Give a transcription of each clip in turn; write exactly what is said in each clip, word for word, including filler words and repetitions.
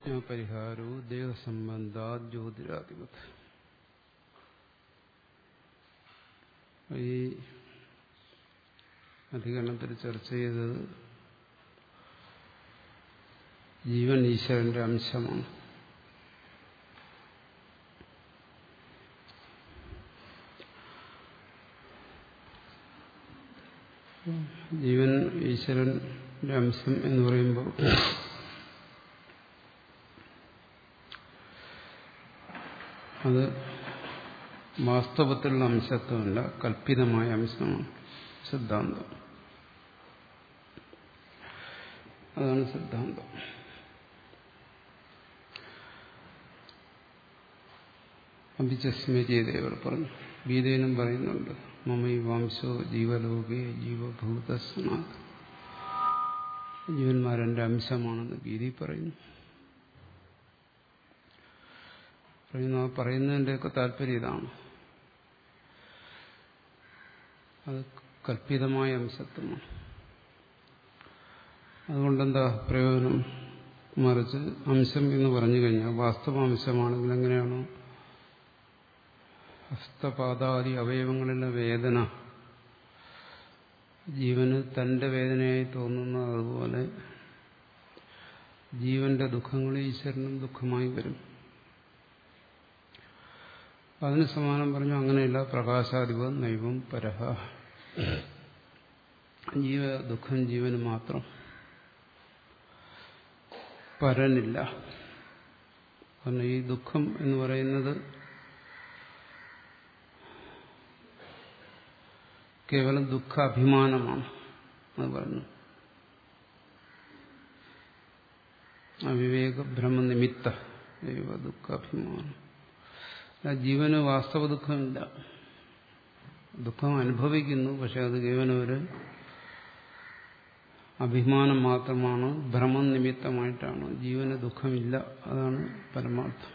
പരിഹാരോ ദേഹസംബന്ധാ ജ്യോതിരാധിപത്. ഈ അധികരണത്തിൽ ചർച്ച ചെയ്തത് ജീവൻ ഈശ്വരന്റെ അംശമാണ്. ജീവൻ ഈശ്വരന്റെ അംശം എന്ന് പറയുമ്പോൾ അത് വാസ്തവത്തിലുള്ള അംശത്വമല്ല, കല്പിതമായ അംശമാണ് സിദ്ധാന്തം. അതാണ് സിദ്ധാന്തം. അഭിചസ്മരിയതേവർ പറഞ്ഞു. ഗീതയിലും പറയുന്നുണ്ട്, മമൈ വാംശോ ജീവലോകേ ജീവഭൂത സനാതൻ. ജീവന്മാരെന്റെ അംശമാണെന്ന് ഗീതയിൽ പറയുന്നു. പറയുന്നു ആ പറയുന്നതിൻ്റെയൊക്കെ താല്പര്യം ഇതാണ്. അത് കല്പിതമായ അംശത്വമാണ്. അതുകൊണ്ടെന്താ പ്രയോജനം? മറിച്ച് അംശം എന്ന് പറഞ്ഞു കഴിഞ്ഞാൽ വാസ്തവ അംശമാണെങ്കിൽ എങ്ങനെയാണോ ഹസ്തപാദാദി അവയവങ്ങളിലെ വേദന ജീവന് തന്റെ വേദനയായി തോന്നുന്ന, അതുപോലെ ജീവന്റെ ദുഃഖങ്ങൾ ഈശ്വരനും ദുഃഖമായി വരും. അതിന് സമാനം പറഞ്ഞു, അങ്ങനെയല്ല. പ്രകാശാധിപം നൈവം പരഹ. ജീവ ദുഃഖം ജീവന് മാത്രം, പരനില്ല. കാരണം ഈ ദുഃഖം എന്ന് പറയുന്നത് കേവലം ദുഃഖാഭിമാനമാണ്. അത് പറഞ്ഞു അവിവേക ഭ്രമനിമിത്ത ദുഃഖാഭിമാനം. ജീവന് വാസ്തവ ദുഃഖമില്ല. ദുഃഖം അനുഭവിക്കുന്നു, പക്ഷെ അത് കേവലം ഒരു അഭിമാനം മാത്രമാണ്, ഭ്രമം നിമിത്തമായിട്ടാണ്. ജീവന് ദുഃഖമില്ല, അതാണ് പരമാർത്ഥം.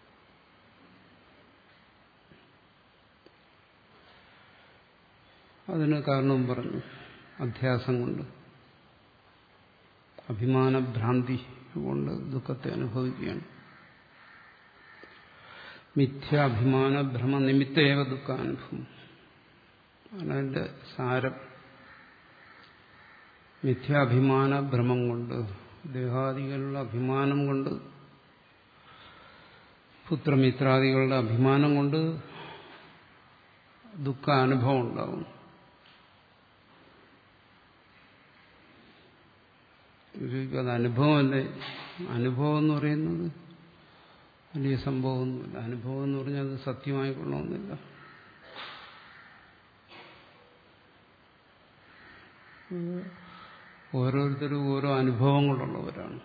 അതിന് കാരണവും പറഞ്ഞു, അധ്യാസം കൊണ്ട്, അഭിമാനഭ്രാന്തി കൊണ്ട് ദുഃഖത്തെ അനുഭവിക്കുകയാണ്. മിഥ്യാഭിമാന ഭ്രമ നിമിത്തേവ ദുഃഖാനുഭവം. അതിന്റെ സാരം. മിഥ്യാഭിമാന ഭ്രമം കൊണ്ട്, ദേഹാദികളുടെ അഭിമാനം കൊണ്ട്, പുത്രമിത്രാദികളുടെ അഭിമാനം കൊണ്ട് ദുഃഖാനുഭവം ഉണ്ടാവും. അത് അനുഭവമല്ലേ? അനുഭവം എന്ന് പറയുന്നത് വലിയ സംഭവമൊന്നുമില്ല. അനുഭവം എന്ന് പറഞ്ഞാൽ അത് സത്യമായിക്കൊള്ളണമെന്നില്ല. ഓരോരുത്തരും ഓരോ അനുഭവങ്ങളുള്ളവരാണ്.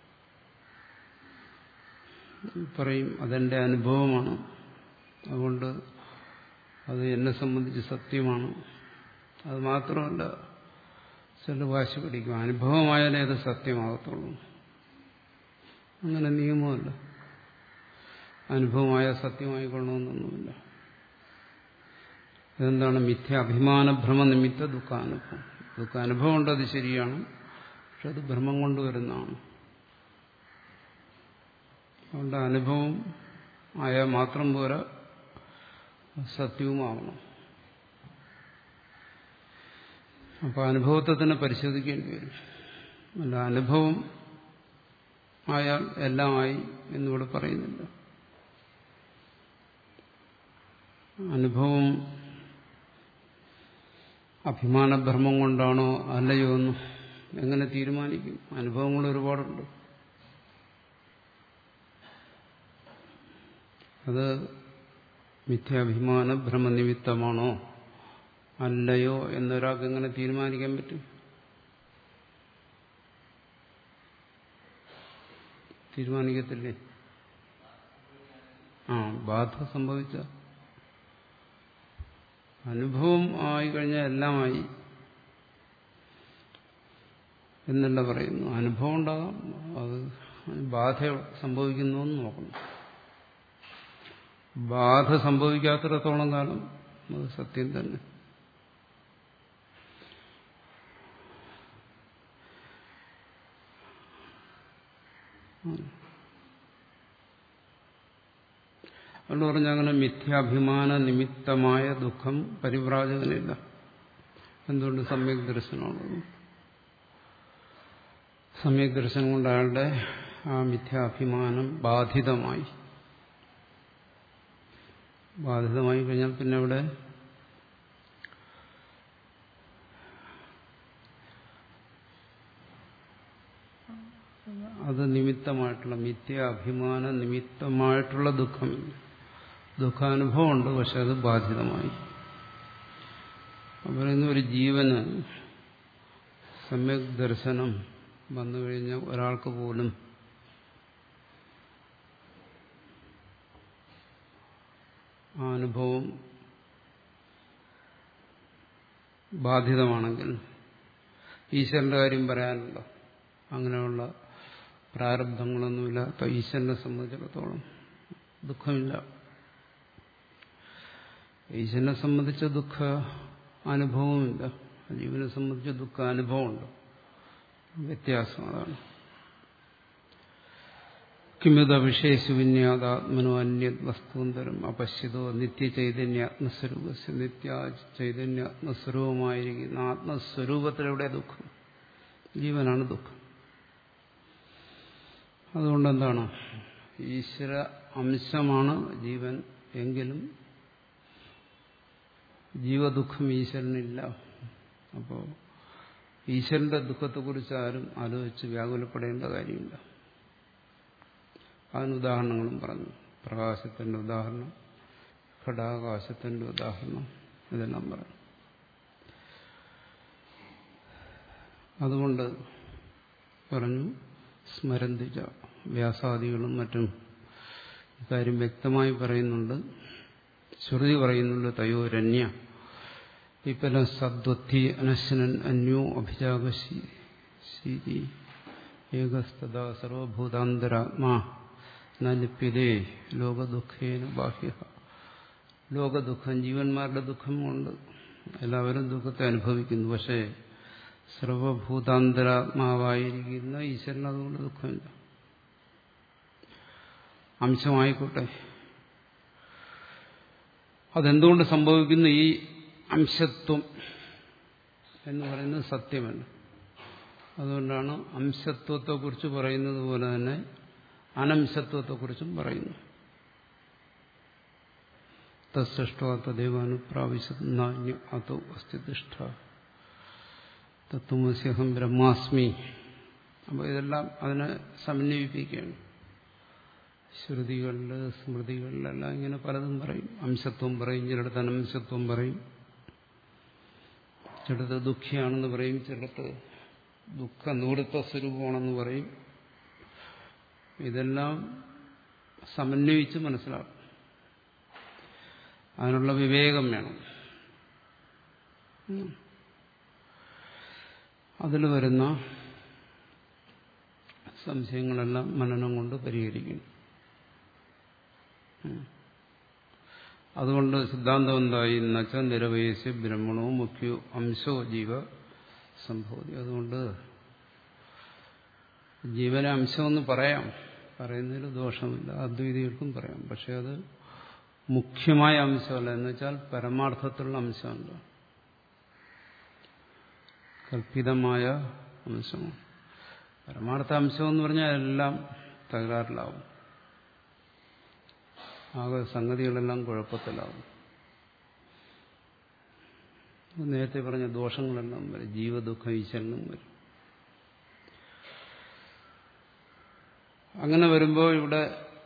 പറയും അതെന്റെ അനുഭവമാണ്, അതുകൊണ്ട് അത് എന്നെ സംബന്ധിച്ച് സത്യമാണ്. അത് മാത്രമല്ല, ചില വാശി പിടിക്കും, അനുഭവമായാലേ അത് സത്യമാകത്തുള്ളൂ. അങ്ങനെ നിയമമല്ല. അനുഭവമായ സത്യമായിക്കൊള്ളണമെന്നൊന്നുമില്ല. ഇതെന്താണ്? മിഥ്യ അഭിമാന ഭ്രമ നിമിത്ത ദുഃഖാനുഭവം. ദുഃഖാനുഭവം ഉണ്ട്, അത് ശരിയാണ്, പക്ഷെ അത് ഭ്രമം കൊണ്ടുവരുന്നതാണ്. അതുകൊണ്ട് അനുഭവം ആയാൽ മാത്രം പോരാ, സത്യവുമാവണം. അപ്പൊ അനുഭവത്തെ തന്നെ പരിശോധിക്കേണ്ടി വരും. അല്ല അനുഭവം ആയാൽ എല്ലാമായി എന്നിവിടെ പറയുന്നില്ല. അനുഭവം അഭിമാനഭ്രമം കൊണ്ടാണോ അല്ലയോ എന്ന് എങ്ങനെ തീരുമാനിക്കും? അനുഭവങ്ങൾ ഒരുപാടുണ്ട്. അത് മിഥ്യാഭിമാന ഭ്രമനിമിത്തമാണോ അല്ലയോ എന്നൊരാൾക്ക് എങ്ങനെ തീരുമാനിക്കാൻ പറ്റും? തീരുമാനിക്കത്തില്ലേ? ആ ബാധ സംഭവിച്ച അനുഭവം ആയി കഴിഞ്ഞാൽ എല്ലാമായി എന്നല്ല പറയുന്നു. അനുഭവം ഉണ്ടാകാം, അത് ബാധ സംഭവിക്കുന്നു എന്ന് നോക്കണം. ബാധ സംഭവിക്കാത്തിടത്തോളം കാലം അത് സത്യം തന്നെ. അതുകൊണ്ട് പറഞ്ഞ അങ്ങനെ മിഥ്യാഭിമാന നിമിത്തമായ ദുഃഖം പരിവ്രാജകനില്ല. എന്തുകൊണ്ട്? സമ്യക് ദർശനമുള്ളത്. സമ്യക് ദർശനം കൊണ്ട് അയാളുടെ ആ മിഥ്യാഭിമാനം ബാധിതമായി ബാധിതമായി കഴിഞ്ഞാൽ പിന്നെ അവിടെ അത് നിമിത്തമായിട്ടുള്ള മിഥ്യാഭിമാന നിമിത്തമായിട്ടുള്ള ദുഃഖമില്ല. ദുഃഖാനുഭവമുണ്ട്, പക്ഷെ അത് ബാധിതമായി. അപ്പോൾ ഇന്ന് ഒരു ജീവന് സമ്യക് ദർശനം വന്നു കഴിഞ്ഞാൽ ഒരാൾക്ക് പോലും ആ അനുഭവം ബാധിതമാണെങ്കിൽ ഈശ്വരന്റെ കാര്യം പറയാനുണ്ടോ? അങ്ങനെയുള്ള പ്രാരബ്ധങ്ങളൊന്നുമില്ലാത്ത ഈശ്വരനെ സംബന്ധിച്ചിടത്തോളം ദുഃഖമില്ല. ഈശ്വരനെ സംബന്ധിച്ച ദുഃഖ അനുഭവമില്ല, ജീവനെ സംബന്ധിച്ച ദുഃഖ അനുഭവമുണ്ട്. വ്യത്യാസം അതാണ്. കിമിത വിഷയസു വിന്യാതാത്മനോ അന്യത് വസ്തുന്തരം അപശ്യതോ നിത്യചൈതന്യാത്മസ്വരൂപ നിത്യ ചൈതന്യാത്മസ്വരൂപമായിരിക്കുന്ന ആത്മസ്വരൂപത്തിലൂടെ ദുഃഖം. ജീവനാണ് ദുഃഖം. അതുകൊണ്ടെന്താണ്? ഈശ്വര അംശമാണ് ജീവൻ എങ്കിലും ജീവദുഃഖം ഈശ്വരനില്ല. അപ്പോൾ ഈശ്വരന്റെ ദുഃഖത്തെക്കുറിച്ച് ആരും ആലോചിച്ച് വ്യാകുലപ്പെടേണ്ട കാര്യമില്ല. അതിന് ഉദാഹരണങ്ങളും പറഞ്ഞു. പ്രകാശത്തിന്റെ ഉദാഹരണം, ഘടാകാശത്തിന്റെ ഉദാഹരണം, ഇതെല്ലാം പറഞ്ഞു. അതുകൊണ്ട് പറഞ്ഞു സ്മരന്തിച്ച വ്യാസാദികളും മറ്റും ഇക്കാര്യം വ്യക്തമായി പറയുന്നുണ്ട്. ശ്രുതി പറയുന്നുണ്ട് തയോരന്യ വിപല സദ്വത്തി അനശ്വനൻ അന്യോ അഭിജാഗശീതി ഏകസ്തദാ സർവഭൂതാന്തരാത്മാ ന ലിപ്യതേ ലോകദുഃഖേന ബാഹ്യ. ലോകദുഃഖം, ജീവന്മാരുടെ ദുഃഖമുണ്ട്, എല്ലാവരും ദുഃഖത്തെ അനുഭവിക്കുന്നു. പക്ഷേ സർവഭൂതാന്തരാത്മാവായിരിക്കുന്ന ഈശ്വരൻ അതുകൊണ്ട് ദുഃഖമില്ല. അംശമായിക്കോട്ടെ. അതെന്തുകൊണ്ട് സംഭവിക്കുന്നു? ഈ അംശത്വം എന്ന് പറയുന്നത് സത്യമല്ല. അതുകൊണ്ടാണ് അംശത്വത്തെക്കുറിച്ച് പറയുന്നത് പോലെ തന്നെ അനംശത്വത്തെക്കുറിച്ചും പറയുന്നു. തത്സൃഷ്ടോ തദേവാനുപ്രാവശ്യ അതോ അസ്തിഷ്ഠ തത്വമസ്യഹം ബ്രഹ്മാസ്മി. അപ്പോൾ ഇതെല്ലാം അതിനെ സമന്വയിപ്പിക്കുകയാണ്. ശ്രുതികളില് സ്മൃതികളിലെല്ലാം ഇങ്ങനെ പലതും പറയും. അംശത്വം പറയും, ചിലടത്ത് അനംശത്വം പറയും, ചിലടത്ത് ദുഃഖിയാണെന്ന് പറയും, ചിലടത്ത് ദുഃഖ നിവൃത്ത സ്വരൂപമാണെന്ന് പറയും. ഇതെല്ലാം സമന്വയിച്ച് മനസ്സിലാക്കും. അതിനുള്ള വിവേകം വേണം. അതിൽ വരുന്ന സംശയങ്ങളെല്ലാം മനനം കൊണ്ട് പരിഹരിക്കുന്നു. അതുകൊണ്ട് സിദ്ധാന്തം എന്തായി? എന്നുവെച്ച നിരവയസ്യ ബ്രഹ്മണോ മുഖ്യോ അംശോ ജീവ സംഭവതി. അതുകൊണ്ട് ജീവനെ അംശമെന്ന് പറയാം, പറയുന്നതിൽ ദോഷമില്ല, അദ്വൈതികൾക്കും പറയാം. പക്ഷെ അത് മുഖ്യമായ അംശമല്ല. എന്ന് വെച്ചാൽ പരമാർത്ഥത്തിലുള്ള അംശമല്ല, കൽപ്പിതമായ അംശമാണ്. പരമാർത്ഥ അംശം എന്ന് പറഞ്ഞാൽ എല്ലാം തകരാറിലാവും, ആകെ സംഗതികളെല്ലാം കുഴപ്പത്തിലാവും. നേരത്തെ പറഞ്ഞ ദോഷങ്ങളെല്ലാം വരും, ജീവദുഃഖം ഈശ്വരനും വരും. അങ്ങനെ വരുമ്പോൾ ഇവിടെ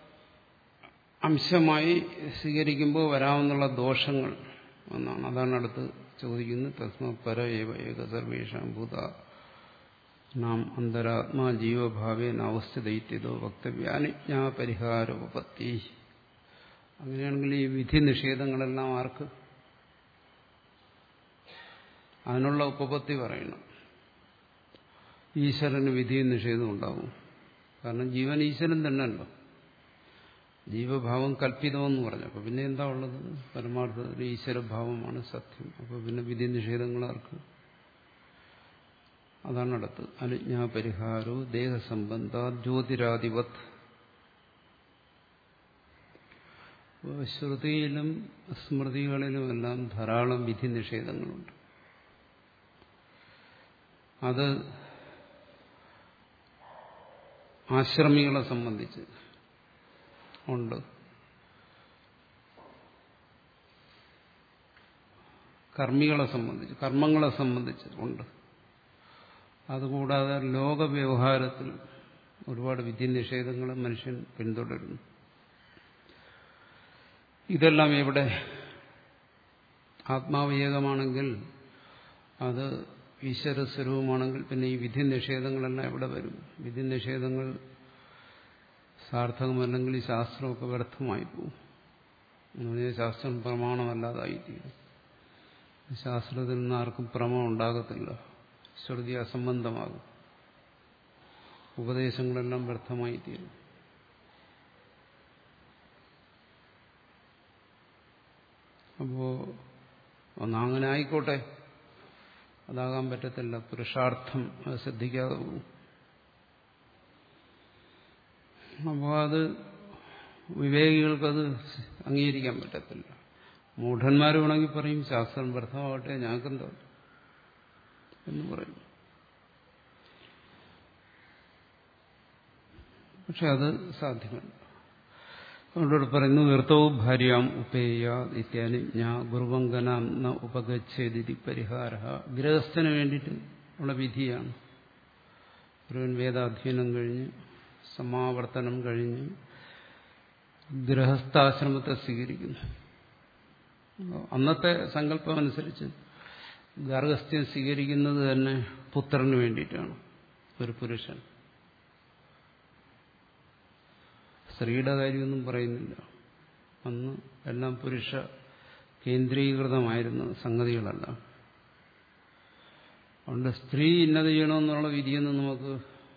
അംശമായി സ്വീകരിക്കുമ്പോൾ വരാവുന്ന ദോഷങ്ങൾ എന്നാണ്. അതാണ് അടുത്ത് ചോദിക്കുന്നത്. തസ്മ പര ഏവ ഏക സർവേഷാം ഭൂത നാം അന്തരാത്മാ ജീവഭാവേന അവസ്ഥിതോ വക്തവ്യാനിജ്ഞാ പരിഹാരോപത്തി. അങ്ങനെയാണെങ്കിൽ ഈ വിധി നിഷേധങ്ങളെല്ലാം ആർക്ക്? അതിനുള്ള ഉപപത്തി പറയണം. ഈശ്വരന് വിധിയും നിഷേധവും ഉണ്ടാവും. കാരണം ജീവൻ ഈശ്വരൻ തന്നെയല്ലോ. ജീവഭാവം കൽപ്പിതമെന്ന് പറഞ്ഞു. അപ്പൊ പിന്നെ എന്താ ഉള്ളത്? പരമാർത്ഥത്തിൽ ഈശ്വരഭാവമാണ് സത്യം. അപ്പൊ പിന്നെ വിധി നിഷേധങ്ങൾ ആർക്ക്? അതാണ് അടുത്ത്. അനുജ്ഞാ പരിഹാരോ ദേഹസംബന്ധ ജ്യോതിരാധിപത്. ശ്രുതിയിലും സ്മൃതികളിലുമെല്ലാം ധാരാളം വിധി നിഷേധങ്ങളുണ്ട്. അത് ആശ്രമികളെ സംബന്ധിച്ച് ഉണ്ട്, കർമ്മികളെ സംബന്ധിച്ച് കർമ്മങ്ങളെ സംബന്ധിച്ച് ഉണ്ട്. അതുകൂടാതെ ലോകവ്യവഹാരത്തിൽ ഒരുപാട് വിധി നിഷേധങ്ങൾ മനുഷ്യൻ പിന്തുടരുന്നു. ഇതെല്ലാം എവിടെ? ആത്മാവ് ഏകമാണെങ്കിൽ, അത് ഈശ്വരസ്വരൂപമാണെങ്കിൽ പിന്നെ ഈ വിധി നിഷേധങ്ങളെല്ലാം എവിടെ വരും? വിധി നിഷേധങ്ങൾ സാർത്ഥകമല്ലെങ്കിൽ ഈ ശാസ്ത്രമൊക്കെ വ്യർത്ഥമായി പോകും. ശാസ്ത്രം പ്രമാണമല്ലാതായിത്തീരും. ശാസ്ത്രത്തിൽ നിന്ന് ആർക്കും പ്രമം ഉണ്ടാകത്തില്ല. ശ്രുതി അസംബന്ധമാകും. ഉപദേശങ്ങളെല്ലാം വ്യർത്ഥമായിത്തീരും. അപ്പോ ഒന്നങ്ങനെ ആയിക്കോട്ടെ, അതാകാൻ പറ്റത്തില്ല. പുരുഷാർത്ഥം അത് ശ്രദ്ധിക്കാതെ പോകും. അപ്പോൾ അത് വിവേകികൾക്കത് അംഗീകരിക്കാൻ പറ്റത്തില്ല. മൂഢന്മാർ വേണമെങ്കിൽ പറയും ശാസ്ത്രം വ്യർത്ഥമാകട്ടെ, ഞങ്ങൾക്കെന്താ എന്ന് പറയും. പക്ഷെ അത് സാധ്യമല്ല. അതുകൊണ്ടോട് പറയുന്നു നിർത്തവും ഭാര്യാം ഉപേയ ഇത്യാനുജ്ഞ ഗുരുവങ്കനാം ന ഉപഗച്ഛേതി പരിഹാര. ഗൃഹസ്ഥന് വേണ്ടിയിട്ട് ഉള്ള വിധിയാണ്. ഗുരുവൻ വേദാധ്യയനം കഴിഞ്ഞ് സമാവർത്തനം കഴിഞ്ഞ് ഗൃഹസ്ഥാശ്രമത്തെ സ്വീകരിക്കുന്നു. അന്നത്തെ സങ്കല്പം അനുസരിച്ച് ഗാർഹസ്ഥ്യം സ്വീകരിക്കുന്നത് തന്നെ പുത്രന് വേണ്ടിയിട്ടാണ്. ഒരു പുരുഷൻ, സ്ത്രീയുടെ കാര്യമൊന്നും പറയുന്നില്ല. അന്ന് എല്ലാം പുരുഷ കേന്ദ്രീകൃതമായിരുന്ന സംഗതികളല്ല. അതുകൊണ്ട് സ്ത്രീ ഇന്നത് ചെയ്യണമെന്നുള്ള വിധിയൊന്നും നമുക്ക്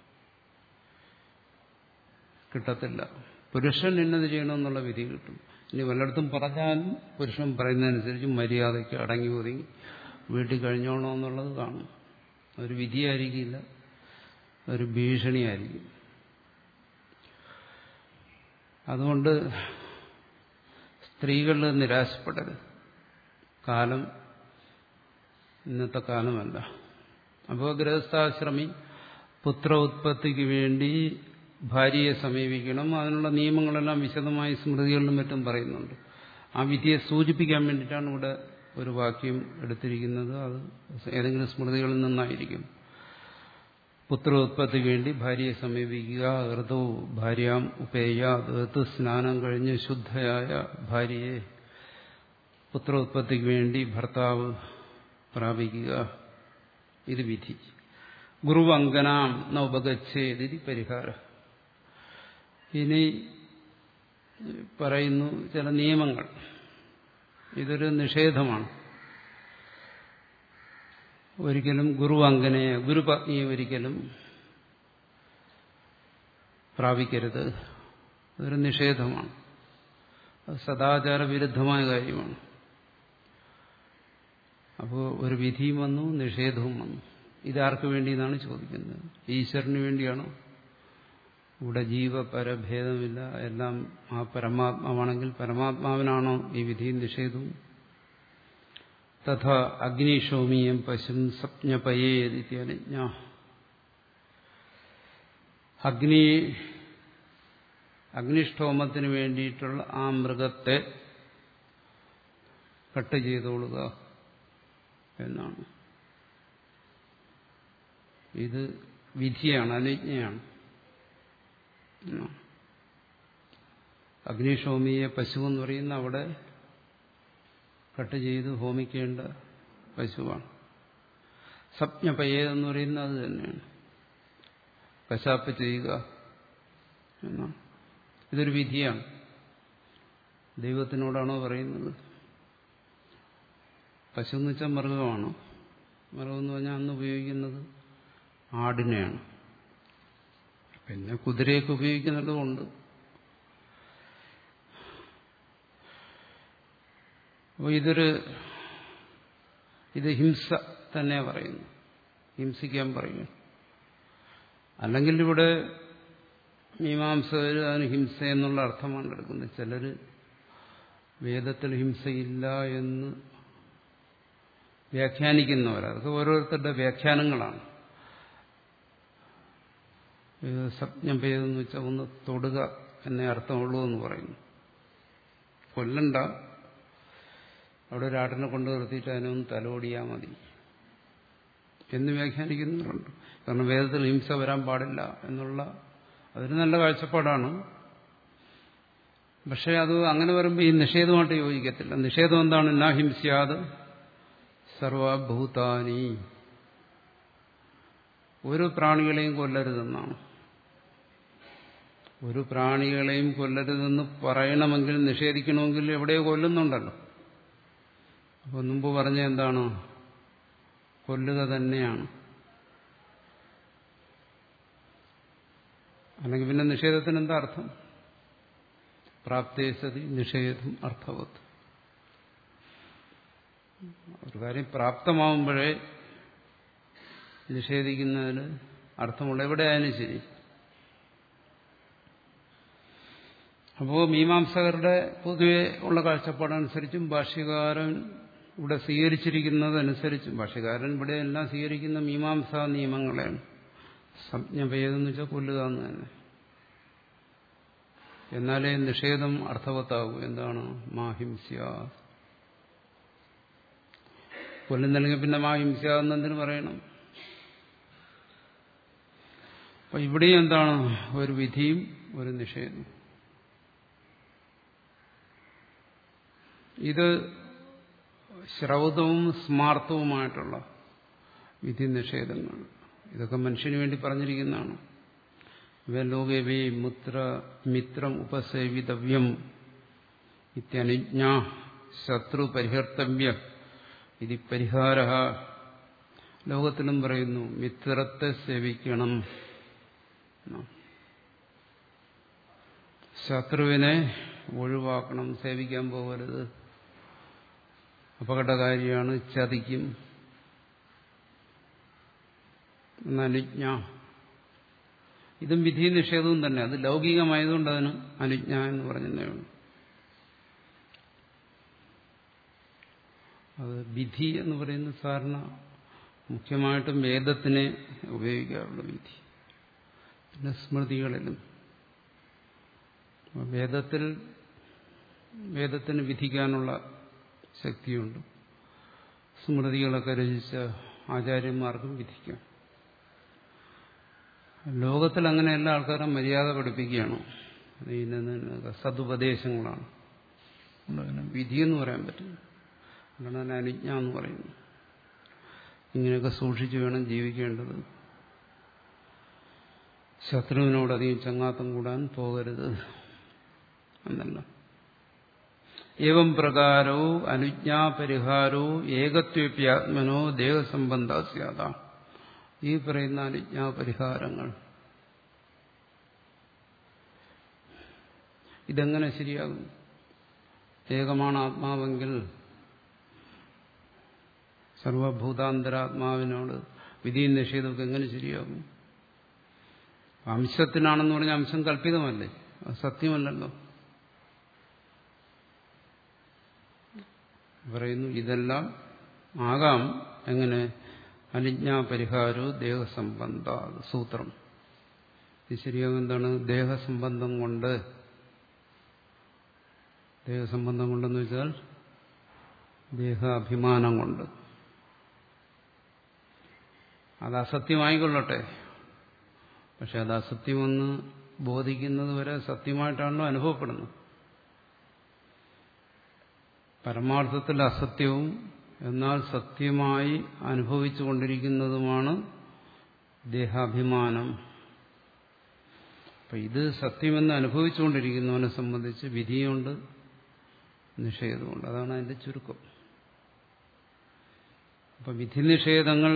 കിട്ടത്തില്ല. പുരുഷൻ ഇന്നത് ചെയ്യണമെന്നുള്ള വിധി കിട്ടും. ഇനി വല്ലയിടത്തും പറഞ്ഞാലും പുരുഷൻ പറയുന്നതനുസരിച്ച് മര്യാദയ്ക്ക് അടങ്ങി ഒതുങ്ങി വീട്ടിൽ കഴിഞ്ഞോളണമെന്നുള്ളത് കാണും. ഒരു വിധിയായിരിക്കില്ല, ഒരു ഭീഷണിയായിരിക്കും. അതുകൊണ്ട് സ്ത്രീകൾ നിരാശപ്പെടരുത്. കാലം ഇന്നത്തെ കാലമല്ല. അപ്പോൾ ഗൃഹസ്ഥാശ്രമി പുത്ര ഉത്പത്തിക്ക് വേണ്ടി ഭാര്യയെ സമീപിക്കണം. അതിനുള്ള നിയമങ്ങളെല്ലാം വിശദമായി സ്മൃതികളിലും മറ്റും പറയുന്നുണ്ട്. ആ വിധിയെ സൂചിപ്പിക്കാൻ വേണ്ടിയിട്ടാണ് ഇവിടെ ഒരു വാക്യം എടുത്തിരിക്കുന്നത്. അത് ഏതെങ്കിലും സ്മൃതികളിൽ നിന്നായിരിക്കും. പുത്രോത്പത്തിക്ക് വേണ്ടി ഭാര്യയെ സമീപിക്കുക. ഋതു ഭാര്യാം ഉപേയ, ഋതു സ്നാനം കഴിഞ്ഞ് ശുദ്ധയായ ഭാര്യയെ പുത്രോത്പത്തിക്ക് വേണ്ടി ഭർത്താവ് പ്രാപിക്കുക. ഇത് വിധി. ഗുരുവങ്കനാം ന ഉപഗച്ഛേതി പരിഹാര. ഇനി പറയുന്നു ചില നിയമങ്ങൾ. ഇതൊരു നിഷേധമാണ്. ഒരിക്കലും ഗുരുവങ്കനെ, ഗുരുപത്നിയെ ഒരിക്കലും പ്രാപിക്കരുത്. അതൊരു നിഷേധമാണ്. അത് സദാചാര വിരുദ്ധമായ കാര്യമാണ്. അപ്പോൾ ഒരു വിധിയും വന്നു, നിഷേധവും വന്നു. ഇതാർക്ക് വേണ്ടി എന്നാണ് ചോദിക്കുന്നത്. ഈശ്വരന് വേണ്ടിയാണോ? ഇവിടെ ജീവപരഭേദമില്ല, എല്ലാം ആ പരമാത്മാവാണെങ്കിൽ പരമാത്മാവിനാണോ ഈ വിധിയും നിഷേധവും? തഥാ അഗ്നിശോമീയം പശും സ്വപ്നപയേതിജ്ഞ. അഗ്നി അഗ്നിഷ്ടോമത്തിന് വേണ്ടിയിട്ടുള്ള ആ മൃഗത്തെ കട്ട് ചെയ്തോളുക എന്നാണ്. ഇത് വിധിയാണ്, അനുജ്ഞയാണ്. അഗ്നിശോമീയ പശു എന്ന് പറയുന്ന അവിടെ കട്ട് ചെയ്ത് ഹോമിക്കേണ്ട പശുവാണ്. സ്വപ്നപയേതെന്ന് പറയുന്നത് അത് തന്നെയാണ്, കശാപ്പ് ചെയ്യുക എന്നാണ്. ഇതൊരു വിധിയാണ്. ദൈവത്തിനോടാണോ പറയുന്നത്? പശു എന്ന് വെച്ചാൽ മൃഗമാണ്. മൃഗമെന്ന് പറഞ്ഞാൽ അന്ന് ഉപയോഗിക്കുന്നത് ആടിനെയാണ്. പിന്നെ കുതിരയൊക്കെ ഉപയോഗിക്കുന്നതുകൊണ്ട്. അപ്പോൾ ഇതൊരു ഇത് ഹിംസ തന്നെ പറയുന്നു, ഹിംസിക്കാൻ പറയുന്നു. അല്ലെങ്കിൽ ഇവിടെ മീമാംസകർ അതിന് ഹിംസ എന്നുള്ള അർത്ഥമാണ് എടുക്കുന്നത്. ചിലർ വേദത്തിൽ ഹിംസയില്ല എന്ന് വ്യാഖ്യാനിക്കുന്നവർ, അതൊക്കെ ഓരോരുത്തരുടെ വ്യാഖ്യാനങ്ങളാണ്. സജ്ഞഭേദം എന്ന് വെച്ചാൽ ഒന്ന് തൊടുക എന്നേ അർത്ഥമുള്ളൂ എന്ന് പറയുന്നു. കൊല്ലണ്ട, അവിടെ ഒരാട്ടിനെ കൊണ്ടു നിർത്തിയിട്ട് അതിനൊന്ന് തലോടിയാൽ മതി എന്ന് വ്യാഖ്യാനിക്കുന്നവരുണ്ട്. കാരണം വേദത്തിൽ ഹിംസ വരാൻ പാടില്ല എന്നുള്ള അതൊരു നല്ല കാഴ്ചപ്പാടാണ്. പക്ഷെ അത് അങ്ങനെ വരുമ്പോൾ ഈ നിഷേധമായിട്ട് യോജിക്കത്തില്ല. നിഷേധം എന്താണ്? ന ഹിംസ്യാത് സർവഭൂതാനി, ഒരു പ്രാണികളെയും കൊല്ലരുതെന്നാണ്. ഒരു പ്രാണികളെയും കൊല്ലരുതെന്ന് പറയണമെങ്കിൽ, നിഷേധിക്കണമെങ്കിൽ എവിടെയോ കൊല്ലുന്നുണ്ടല്ലോ. അപ്പോൾ മുമ്പ് പറഞ്ഞ എന്താണ്? കൊല്ലുക തന്നെയാണ്. അല്ലെങ്കിൽ പിന്നെ നിഷേധത്തിന് എന്താ അർത്ഥം? പ്രാപ്തേ സതി നിഷേധം അർത്ഥവത്ത്. ഒരു കാര്യം പ്രാപ്തമാവുമ്പോഴേ നിഷേധിക്കുന്നതിന് അർത്ഥമുള്ള എവിടെയായാലും ശരി. അപ്പോൾ മീമാംസകരുടെ പൊതുവെ ഉള്ള കാഴ്ചപ്പാടനുസരിച്ചും ഭാഷ്യകാരൻ ഇവിടെ സ്വീകരിച്ചിരിക്കുന്നതനുസരിച്ചും, ഭാഷ്യകാരൻ ഇവിടെ എല്ലാം സ്വീകരിക്കുന്ന മീമാംസാ നിയമങ്ങളെയാണ്. സംജ്ഞഭേദം വെച്ചാൽ കൊല്ലുക എന്ന് തന്നെ. എന്നാലേ നിഷേധം അർത്ഥവത്താകൂ. എന്താണ്? മാഹിംസ്യ, കൊല്ലുന്നില്ലെങ്കിൽ പിന്നെ മാഹിംസ്യ എന്നെന്തിനു പറയണം? അപ്പൊ ഇവിടെയും എന്താണ്? ഒരു വിധിയും ഒരു നിഷേധവും. ഇത് ശ്രൗതവും സ്മാർത്ഥവുമായിട്ടുള്ള വിധി നിഷേധങ്ങൾ, ഇതൊക്കെ മനുഷ്യന് വേണ്ടി പറഞ്ഞിരിക്കുന്നതാണ്. ലോകവേ മുത്ര മിത്രം ഉപസേവിതവ്യം ഇത്യനുജ്ഞ ശത്രു പരിഹർത്തവ്യ ഇത് പരിഹാര. ലോകത്തിലും പറയുന്നു മിത്രത്തെ സേവിക്കണം, ശത്രുവിനെ ഒഴിവാക്കണം, സേവിക്കാൻ പോകരുത്, അപകടകാരിയാണ്, ചതിക്കും എന്നനുജ്ഞ. ഇതും വിധി നിഷേധവും തന്നെ. അത് ലൗകികമായതുകൊണ്ട് അതിന് അനുജ്ഞ എന്ന് പറഞ്ഞതേ ഉള്ളൂ. അത് വിധി എന്ന് പറയുന്നത് സാധാരണ മുഖ്യമായിട്ടും വേദത്തിനെ ഉപയോഗിക്കാറുള്ള വിധി, പിന്നെ സ്മൃതികളിലും. വേദത്തിൽ വേദത്തിന് വിധിക്കാനുള്ള ശക്തിയുണ്ട്. സ്മൃതികളൊക്കെ രചിച്ച ആചാര്യന്മാർക്കും വിധിക്കാം. ലോകത്തിൽ അങ്ങനെയല്ല, ആൾക്കാരെ മര്യാദ പഠിപ്പിക്കുകയാണ്. സതുപദേശങ്ങളാണ്. അതുകൊണ്ടതിനെ വിധിയെന്ന് പറയാൻ പറ്റില്ല. അതുകൊണ്ട് തന്നെ അനുജ്ഞ എന്ന് പറയുന്നു. ഇങ്ങനെയൊക്കെ സൂക്ഷിച്ചു വേണം ജീവിക്കേണ്ടത്. ശത്രുവിനോടധികം ചങ്ങാത്തം കൂടാൻ പോകരുത് എന്നല്ല. ഏവം പ്രകാരോ അനുജ്ഞാപരിഹാരോ ഏകത്വപ്യാത്മനോ ദേഹസംബന്ധ സ്യാദ. ഈ പറയുന്ന അനുജ്ഞാപരിഹാരങ്ങൾ ഇതെങ്ങനെ ശരിയാകും? ഏകമാണ് ആത്മാവെങ്കിൽ സർവഭൂതാന്തരാത്മാവിനോട് വിധിയും നിഷേധമൊക്കെ എങ്ങനെ ശരിയാകും? അംശത്തിനാണെന്ന് പറഞ്ഞാൽ അംശം കല്പിതമല്ലേ, അത് സത്യമല്ലല്ലോ. പറയുന്നു ഇതെല്ലാം ആകാം. എങ്ങനെ? അനുജ്ഞാപരിഹാരോ ദേഹസംബന്ധ. സൂത്രം ഇത് ശരിയാകും. എന്താണ്? ദേഹസംബന്ധം കൊണ്ട്. ദേഹസംബന്ധം കൊണ്ടെന്ന് വെച്ചാൽ ദേഹാഭിമാനം കൊണ്ട്. അത് അസത്യമായിക്കൊള്ളട്ടെ, പക്ഷെ അത് അസത്യമെന്ന് ബോധിക്കുന്നത് വരെ സത്യമായിട്ടാണല്ലോ അനുഭവപ്പെടുന്നത്. പരമാർത്ഥത്തിൽ അസത്യവും എന്നാൽ സത്യമായി അനുഭവിച്ചുകൊണ്ടിരിക്കുന്നതുമാണ് ദേഹാഭിമാനം. അപ്പൊ ഇത് സത്യമെന്ന് അനുഭവിച്ചുകൊണ്ടിരിക്കുന്നവനെ സംബന്ധിച്ച് വിധിയുണ്ട്, നിഷേധമുണ്ട്. അതാണ് അതിന്റെ ചുരുക്കം. അപ്പൊ വിധി നിഷേധങ്ങൾ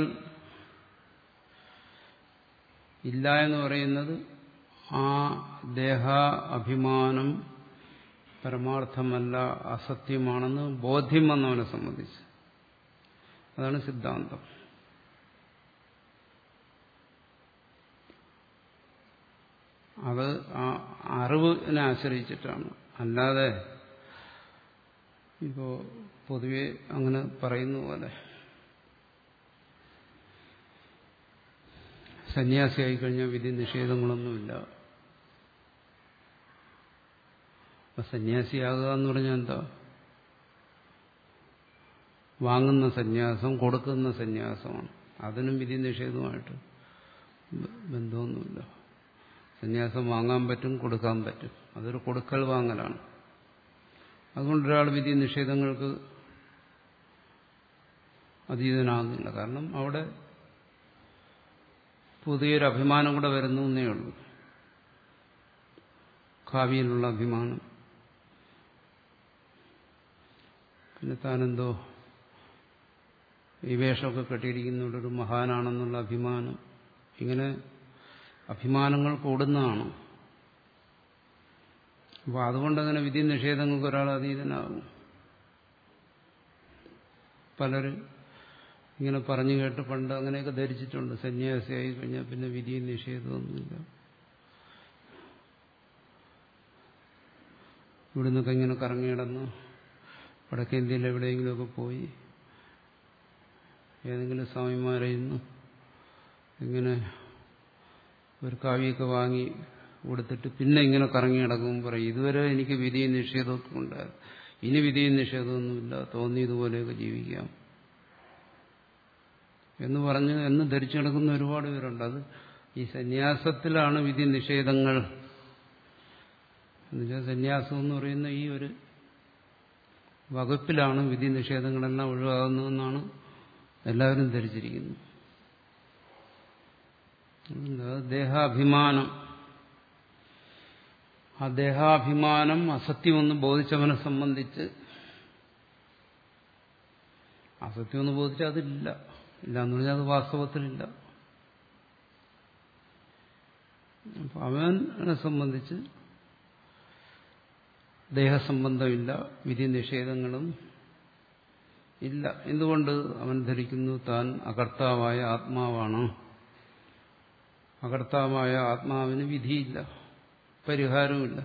ഇല്ല എന്ന് പറയുന്നത് ആ ദേഹ അഭിമാനം പരമാർത്ഥമല്ല, അസത്യമാണെന്ന് ബോധ്യം വന്നവനെ സംബന്ധിച്ച്. അതാണ് സിദ്ധാന്തം. അത് ആ അറിവിനെ ആശ്രയിച്ചിട്ടാണ്. അല്ലാതെ ഇപ്പോ പൊതുവെ അങ്ങനെ പറയുന്ന പോലെ സന്യാസിയായി കഴിഞ്ഞാൽ വിധി നിഷേധങ്ങളൊന്നുമില്ല. അപ്പൊ സന്യാസിയാകുക എന്ന് പറഞ്ഞാൽ എന്താ? വാങ്ങുന്ന സന്യാസം, കൊടുക്കുന്ന സന്യാസമാണ്. അതിനും വിധി നിഷേധവുമായിട്ട് ബന്ധമൊന്നുമില്ല. സന്യാസം വാങ്ങാൻ പറ്റും, കൊടുക്കാൻ പറ്റും. അതൊരു കൊടുക്കൽ വാങ്ങലാണ്. അതുകൊണ്ടൊരാൾ വിധി നിഷേധങ്ങൾക്ക് അതീതനാകുന്നില്ല. കാരണം അവിടെ പുതിയൊരു അഭിമാനം കൂടെ വരുന്നു എന്നേ ഉള്ളൂ. ഭാവിയിലുള്ള അഭിമാനം. പിന്നെ താനെന്തോ ഈ വേഷമൊക്കെ കെട്ടിയിരിക്കുന്നതൊരു മഹാനാണെന്നുള്ള അഭിമാനം. ഇങ്ങനെ അഭിമാനങ്ങൾ കൂടുന്നതാണ്. അപ്പോൾ അതുകൊണ്ടങ്ങനെ വിധി നിഷേധങ്ങൾക്ക് ഒരാൾ അതീതനാകും. പലരും ഇങ്ങനെ പറഞ്ഞു കേട്ട് പണ്ട് അങ്ങനെയൊക്കെ ധരിച്ചിട്ടുണ്ട്. സന്യാസിയായി കഴിഞ്ഞാൽ പിന്നെ വിധി നിഷേധമൊന്നുമില്ല. ഇവിടെ നിന്നൊക്കെ ഇങ്ങനെ കറങ്ങി കിടന്ന് വടക്കേന്ത്യയിൽ എവിടെയെങ്കിലുമൊക്കെ പോയി ഏതെങ്കിലും സ്വാമിമാരെയിന്ന് ഇങ്ങനെ ഒരു കാവ്യമൊക്കെ വാങ്ങി കൊടുത്തിട്ട് പിന്നെ ഇങ്ങനെ കറങ്ങി കിടക്കുമ്പോൾ പറയും, ഇതുവരെ എനിക്ക് വിധിയും നിഷേധമൊക്കെ ഉണ്ടായിരുന്നു, ഇനി വിധിയും നിഷേധമൊന്നുമില്ല, തോന്നിയതുപോലെയൊക്കെ ജീവിക്കാം എന്ന് പറഞ്ഞ് എന്ന് ധരിച്ചു കിടക്കുന്ന ഒരുപാട് പേരുണ്ട്. അത് ഈ സന്യാസത്തിലാണ് വിധി നിഷേധങ്ങൾ. എന്നുവെച്ചാൽ സന്യാസം എന്ന് പറയുന്ന ഈ ഒരു വകുപ്പിലാണ് വിധി നിഷേധങ്ങളെല്ലാം ഒഴിവാകുന്നതെന്നാണ് എല്ലാവരും ധരിച്ചിരിക്കുന്നത്. ദേഹാഭിമാനം, ആ ദേഹാഭിമാനം അസത്യമെന്ന് ബോധിച്ചവനെ സംബന്ധിച്ച്, അസത്യമെന്ന് ബോധിച്ചാൽ അതില്ല, ഇല്ല എന്ന് പറഞ്ഞാൽ അത് വാസ്തവത്തിലില്ല. അപ്പൊ അവനെ സംബന്ധിച്ച് ദേഹസംബന്ധമില്ല, വിധി നിഷേധങ്ങളും ഇല്ല. എന്തുകൊണ്ട്? അവൻ ധരിക്കുന്നു താൻ അകർത്താവായ ആത്മാവാണ്. അകർത്താവായ ആത്മാവിന് വിധിയില്ല, പരിഹാരവുമില്ല.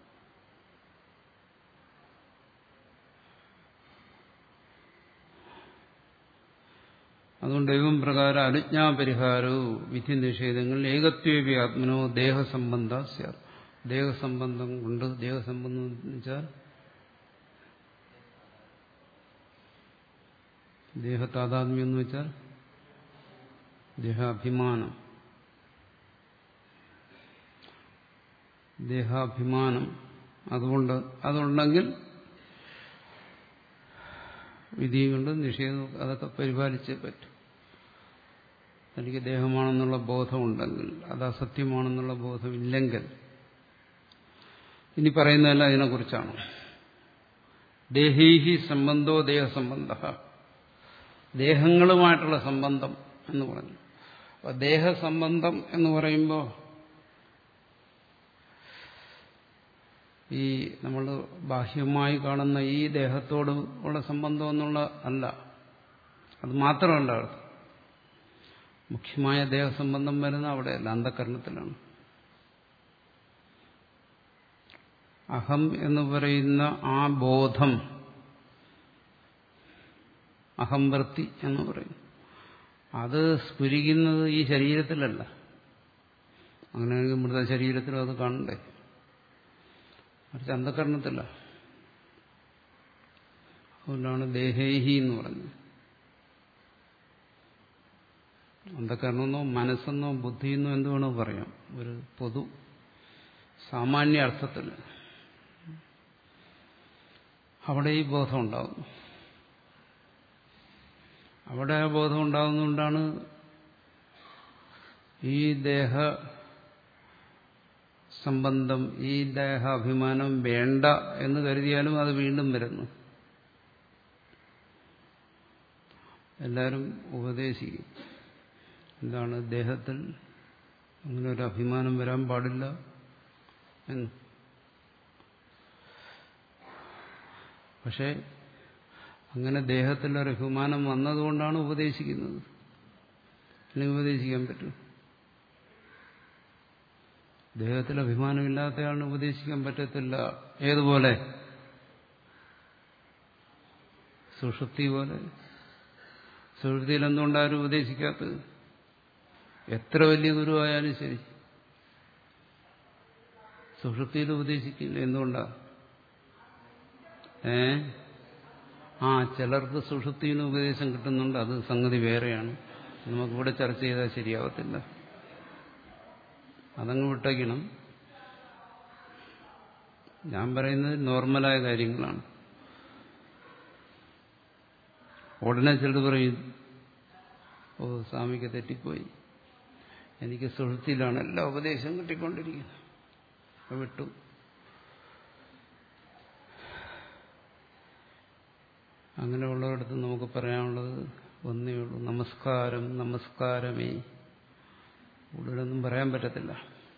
അതുകൊണ്ട് ഏവം പ്രകാരം അനുജ്ഞാപരിഹാരവും വിധി നിഷേധങ്ങൾ ഏകത്വേപി ആത്മനോ ദേഹസംബന്ധ സ്യാത്. ദേഹസംബന്ധം കൊണ്ട്, ദേഹസംബന്ധം എന്ന് വെച്ചാൽ ദേഹതാതാത്മ്യം എന്ന് വെച്ചാൽ ദേഹാഭിമാനം. ദേഹാഭിമാനം അതുകൊണ്ട് അതുണ്ടെങ്കിൽ വിധി കൊണ്ട് നിഷേധം അതൊക്കെ പരിപാലിച്ചേ പറ്റും. എനിക്ക് ദേഹമാണെന്നുള്ള ബോധമുണ്ടെങ്കിൽ, അത് അസത്യമാണെന്നുള്ള ബോധമില്ലെങ്കിൽ, ഇനി പറയുന്നതല്ല അതിനെക്കുറിച്ചാണ്. ദേഹീഹി സംബന്ധോ ദേഹസംബന്ധ, ദേഹങ്ങളുമായിട്ടുള്ള സംബന്ധം എന്ന് പറഞ്ഞു. അപ്പൊ ദേഹസംബന്ധം എന്ന് പറയുമ്പോൾ ഈ നമ്മൾ ബാഹ്യമായി കാണുന്ന ഈ ദേഹത്തോട് ഉള്ള സംബന്ധം എന്നുള്ള അല്ല, അത് മാത്രമല്ല അർത്ഥം. മുഖ്യമായ ദേഹസംബന്ധം വരുന്ന അവിടെയല്ല, അന്ധകരണത്തിലാണ്. അഹം എന്ന് പറയുന്ന ആ ബോധം, അഹംവൃത്തി എന്ന് പറയും, അത് സ്ഫുരിക്കുന്നത് ഈ ശരീരത്തിലല്ല. അങ്ങനെയാണെങ്കിൽ മൃതശരീരത്തിലും അത് കാണണ്ടേ, മറിച്ച് അന്ധകരണത്തില്ല. അതുകൊണ്ടാണ് ദേഹേഹി എന്ന് പറഞ്ഞത്. അന്ധകരണമെന്നോ മനസ്സെന്നോ ബുദ്ധിയെന്നോ എന്ത് വേണോ പറയാം, ഒരു പൊതു സാമാന്യ അർത്ഥത്തിൽ അവിടെ ഈ ബോധം ഉണ്ടാകുന്നു. അവിടെ ആ ബോധം ഉണ്ടാകുന്നതുകൊണ്ടാണ് ഈ ദേഹ സംബന്ധം, ഈ ദേഹാഭിമാനം വേണ്ട എന്ന് കരുതിയാലും അത് വീണ്ടും വരുന്നു. എല്ലാവരും ഉപദേശിക്കും, എന്താണ് ദേഹത്തിൽ അങ്ങനെ ഒരു അഭിമാനം വരാൻ പാടില്ല എന്ന്. പക്ഷെ അങ്ങനെ ദേഹത്തിൽ ഒരു അഭിമാനം വന്നതുകൊണ്ടാണ് ഉപദേശിക്കുന്നത്. അല്ലെങ്കിൽ ഉപദേശിക്കാൻ പറ്റും. ദേഹത്തിൽ അഭിമാനമില്ലാത്തയാളിന് ഉപദേശിക്കാൻ പറ്റത്തില്ല. ഏതുപോലെ? സുഷുപ്തി പോലെ. സുഷുപ്തിയിൽ എന്തുകൊണ്ടാരും ഉപദേശിക്കാത്തത്? എത്ര വലിയ ഗുരുവായാലും ശരി സുഷുപ്തിയിൽ ഉപദേശിക്കില്ല. എന്തുകൊണ്ടാ? ഏ ആ ചിലർക്ക് സുഷുപ്തിയിൽ നിന്ന് ഉപദേശം കിട്ടുന്നുണ്ട്. അത് സംഗതി വേറെയാണ്. നമുക്കിവിടെ ചർച്ച ചെയ്താൽ ശരിയാവത്തില്ല. അതങ്ങ് വിട്ടയ്ക്കണം. ഞാൻ പറയുന്നത് നോർമലായ കാര്യങ്ങളാണ്. ഉടനെ ചിലർ പറയും, ഓ സ്വാമിക്ക് തെറ്റിപ്പോയി, എനിക്ക് സുഷുപ്തിയിലാണ് എല്ലാ ഉപദേശവും കിട്ടിക്കൊണ്ടിരിക്കുന്നത്, വിട്ടു. അങ്ങനെയുള്ളവരടുത്ത് നമുക്ക് പറയാനുള്ളത് ഒന്നേ ഉള്ളൂ, നമസ്കാരം നമസ്കാരമേ. കൂടുതലൊന്നും പറയാൻ പറ്റത്തില്ല.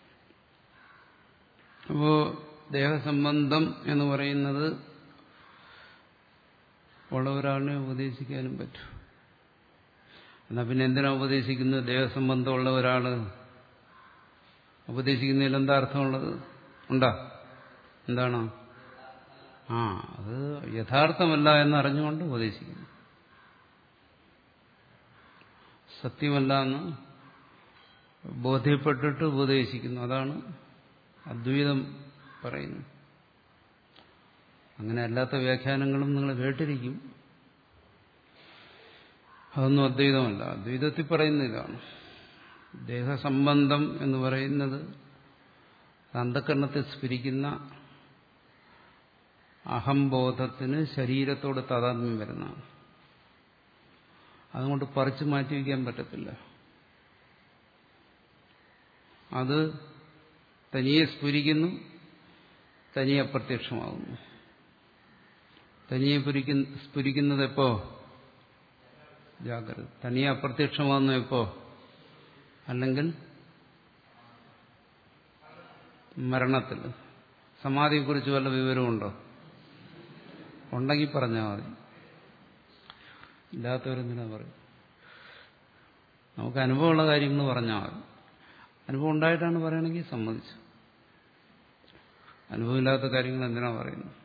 അപ്പോ ദേഹസംബന്ധം എന്ന് പറയുന്നത് ഉള്ള ഒരാളിനെ ഉപദേശിക്കാനും പറ്റും. എന്നാ പിന്നെ എന്തിനാ ഉപദേശിക്കുന്നത്? ദേഹസംബന്ധമുള്ള ഒരാള് ഉപദേശിക്കുന്നതിൽ എന്താ അർത്ഥമുള്ളത്? ഉണ്ടാ? എന്താണ്? ആ അത് യഥാർത്ഥമല്ല എന്നറിഞ്ഞുകൊണ്ട് ഉപദേശിക്കുന്നു. സത്യമല്ല എന്ന് ബോധ്യപ്പെട്ടിട്ട് ഉപദേശിക്കുന്നു. അതാണ് അദ്വൈതം പറയുന്നത്. അങ്ങനെ അല്ലാത്ത വ്യാഖ്യാനങ്ങളും നിങ്ങൾ കേട്ടിരിക്കും. അതൊന്നും അദ്വൈതമല്ല. അദ്വൈതത്തിൽ പറയുന്ന ഇതാണ്. ദേഹസംബന്ധം എന്ന് പറയുന്നത് അന്ധകരണത്തിൽ സ്ഫുരിക്കുന്ന അഹംബോധത്തിന് ശരീരത്തോട് താതാത്മ്യം വരുന്നതാണ്. അതുകൊണ്ട് പറിച്ചു മാറ്റി വയ്ക്കാൻ പറ്റത്തില്ല. അത് തനിയെ സ്ഫുരിക്കുന്നു, തനിയെ അപ്രത്യക്ഷമാകുന്നു. തനിയെ സ്ഫുരിക്കുന്നത് എപ്പോ? ജാഗ്രത. തനിയെ അപ്രത്യക്ഷമാകുന്നു എപ്പോ? അല്ലെങ്കിൽ മരണത്തിൽ. സമാധിയെക്കുറിച്ച് വല്ല വിവരമുണ്ടോ? ഉണ്ടെങ്കിൽ പറഞ്ഞാൽ മതി. ഇല്ലാത്തവരെന്തിനാ പറയും? നമുക്ക് അനുഭവമുള്ള കാര്യങ്ങൾ പറഞ്ഞാൽ മതി. അനുഭവം ഉണ്ടായിട്ടാണ് പറയണമെങ്കിൽ സമ്മതിച്ചു. അനുഭവമില്ലാത്ത കാര്യങ്ങൾ എന്തിനാ പറയുന്നത്?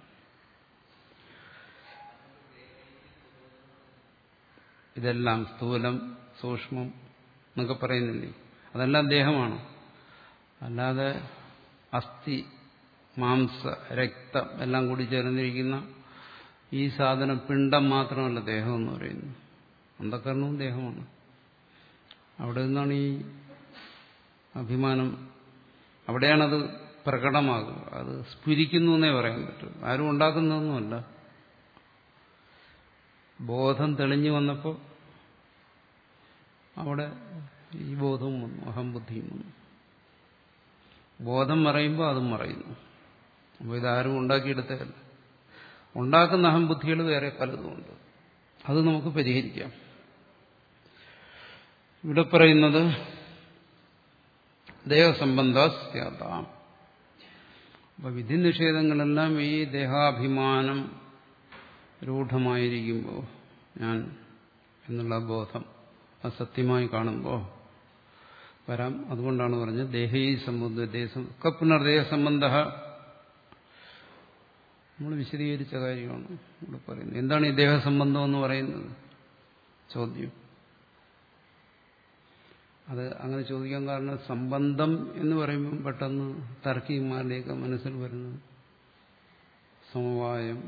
ഇതെല്ലാം സ്ഥൂലം സൂക്ഷ്മം എന്നൊക്കെ പറയുന്നില്ലേ, അതെല്ലാം ദേഹമാണ്. അല്ലാതെ അസ്ഥി മാംസ രക്തം എല്ലാം കൂടി ചേർന്നിരിക്കുന്ന ഈ സാധനം പിണ്ഡം മാത്രമല്ല ദേഹം എന്ന് പറയുന്നത്. അന്ധകരണവും ദേഹമാണ്. അവിടെ നിന്നാണ് ഈ അഭിമാനം, അവിടെയാണത് പ്രകടമാകുക. അത് സ്ഫുരിക്കുന്നു എന്നേ പറയാൻ പറ്റും. ആരും ഉണ്ടാക്കുന്നതൊന്നുമല്ല. ബോധം തെളിഞ്ഞു വന്നപ്പോൾ അവിടെ ഈ ബോധവും വന്നു, അഹംബുദ്ധിയും വന്നു. ബോധം മറയുമ്പോൾ അതും മറയുന്നു. അപ്പോൾ ഇതാരും ഉണ്ടാക്കിയെടുത്തതല്ല. ഉണ്ടാക്കുന്ന അഹംബുദ്ധികൾ വേറെ പലതുമുണ്ട്. അത് നമുക്ക് പരിഹരിക്കാം. ഇവിടെ പറയുന്നത് ദേഹസംബന്ധാസ്യാതാം. അപ്പൊ വിധി നിഷേധങ്ങളെല്ലാം ഈ ദേഹാഭിമാനം രൂഢമായിരിക്കുമ്പോൾ, ഞാൻ എന്നുള്ള ബോധം അത് സത്യമായി കാണുമ്പോൾ വരാം. അതുകൊണ്ടാണ് പറഞ്ഞത് ദേഹീ സംബന്ധ ദേഹം പുനർദേഹസംബന്ധ. നമ്മൾ വിശദീകരിച്ച കാര്യമാണ് ഇവിടെ പറയുന്നത്. എന്താണ് ഈ ദേഹസംബന്ധം എന്ന് പറയുന്നത്? ചോദ്യം. അത് അങ്ങനെ ചോദിക്കാൻ കാരണം, സംബന്ധം എന്ന് പറയുമ്പം പെട്ടെന്ന് തർക്കിമാരുടെയൊക്കെ മനസ്സിൽ വരുന്നത് സമവായം,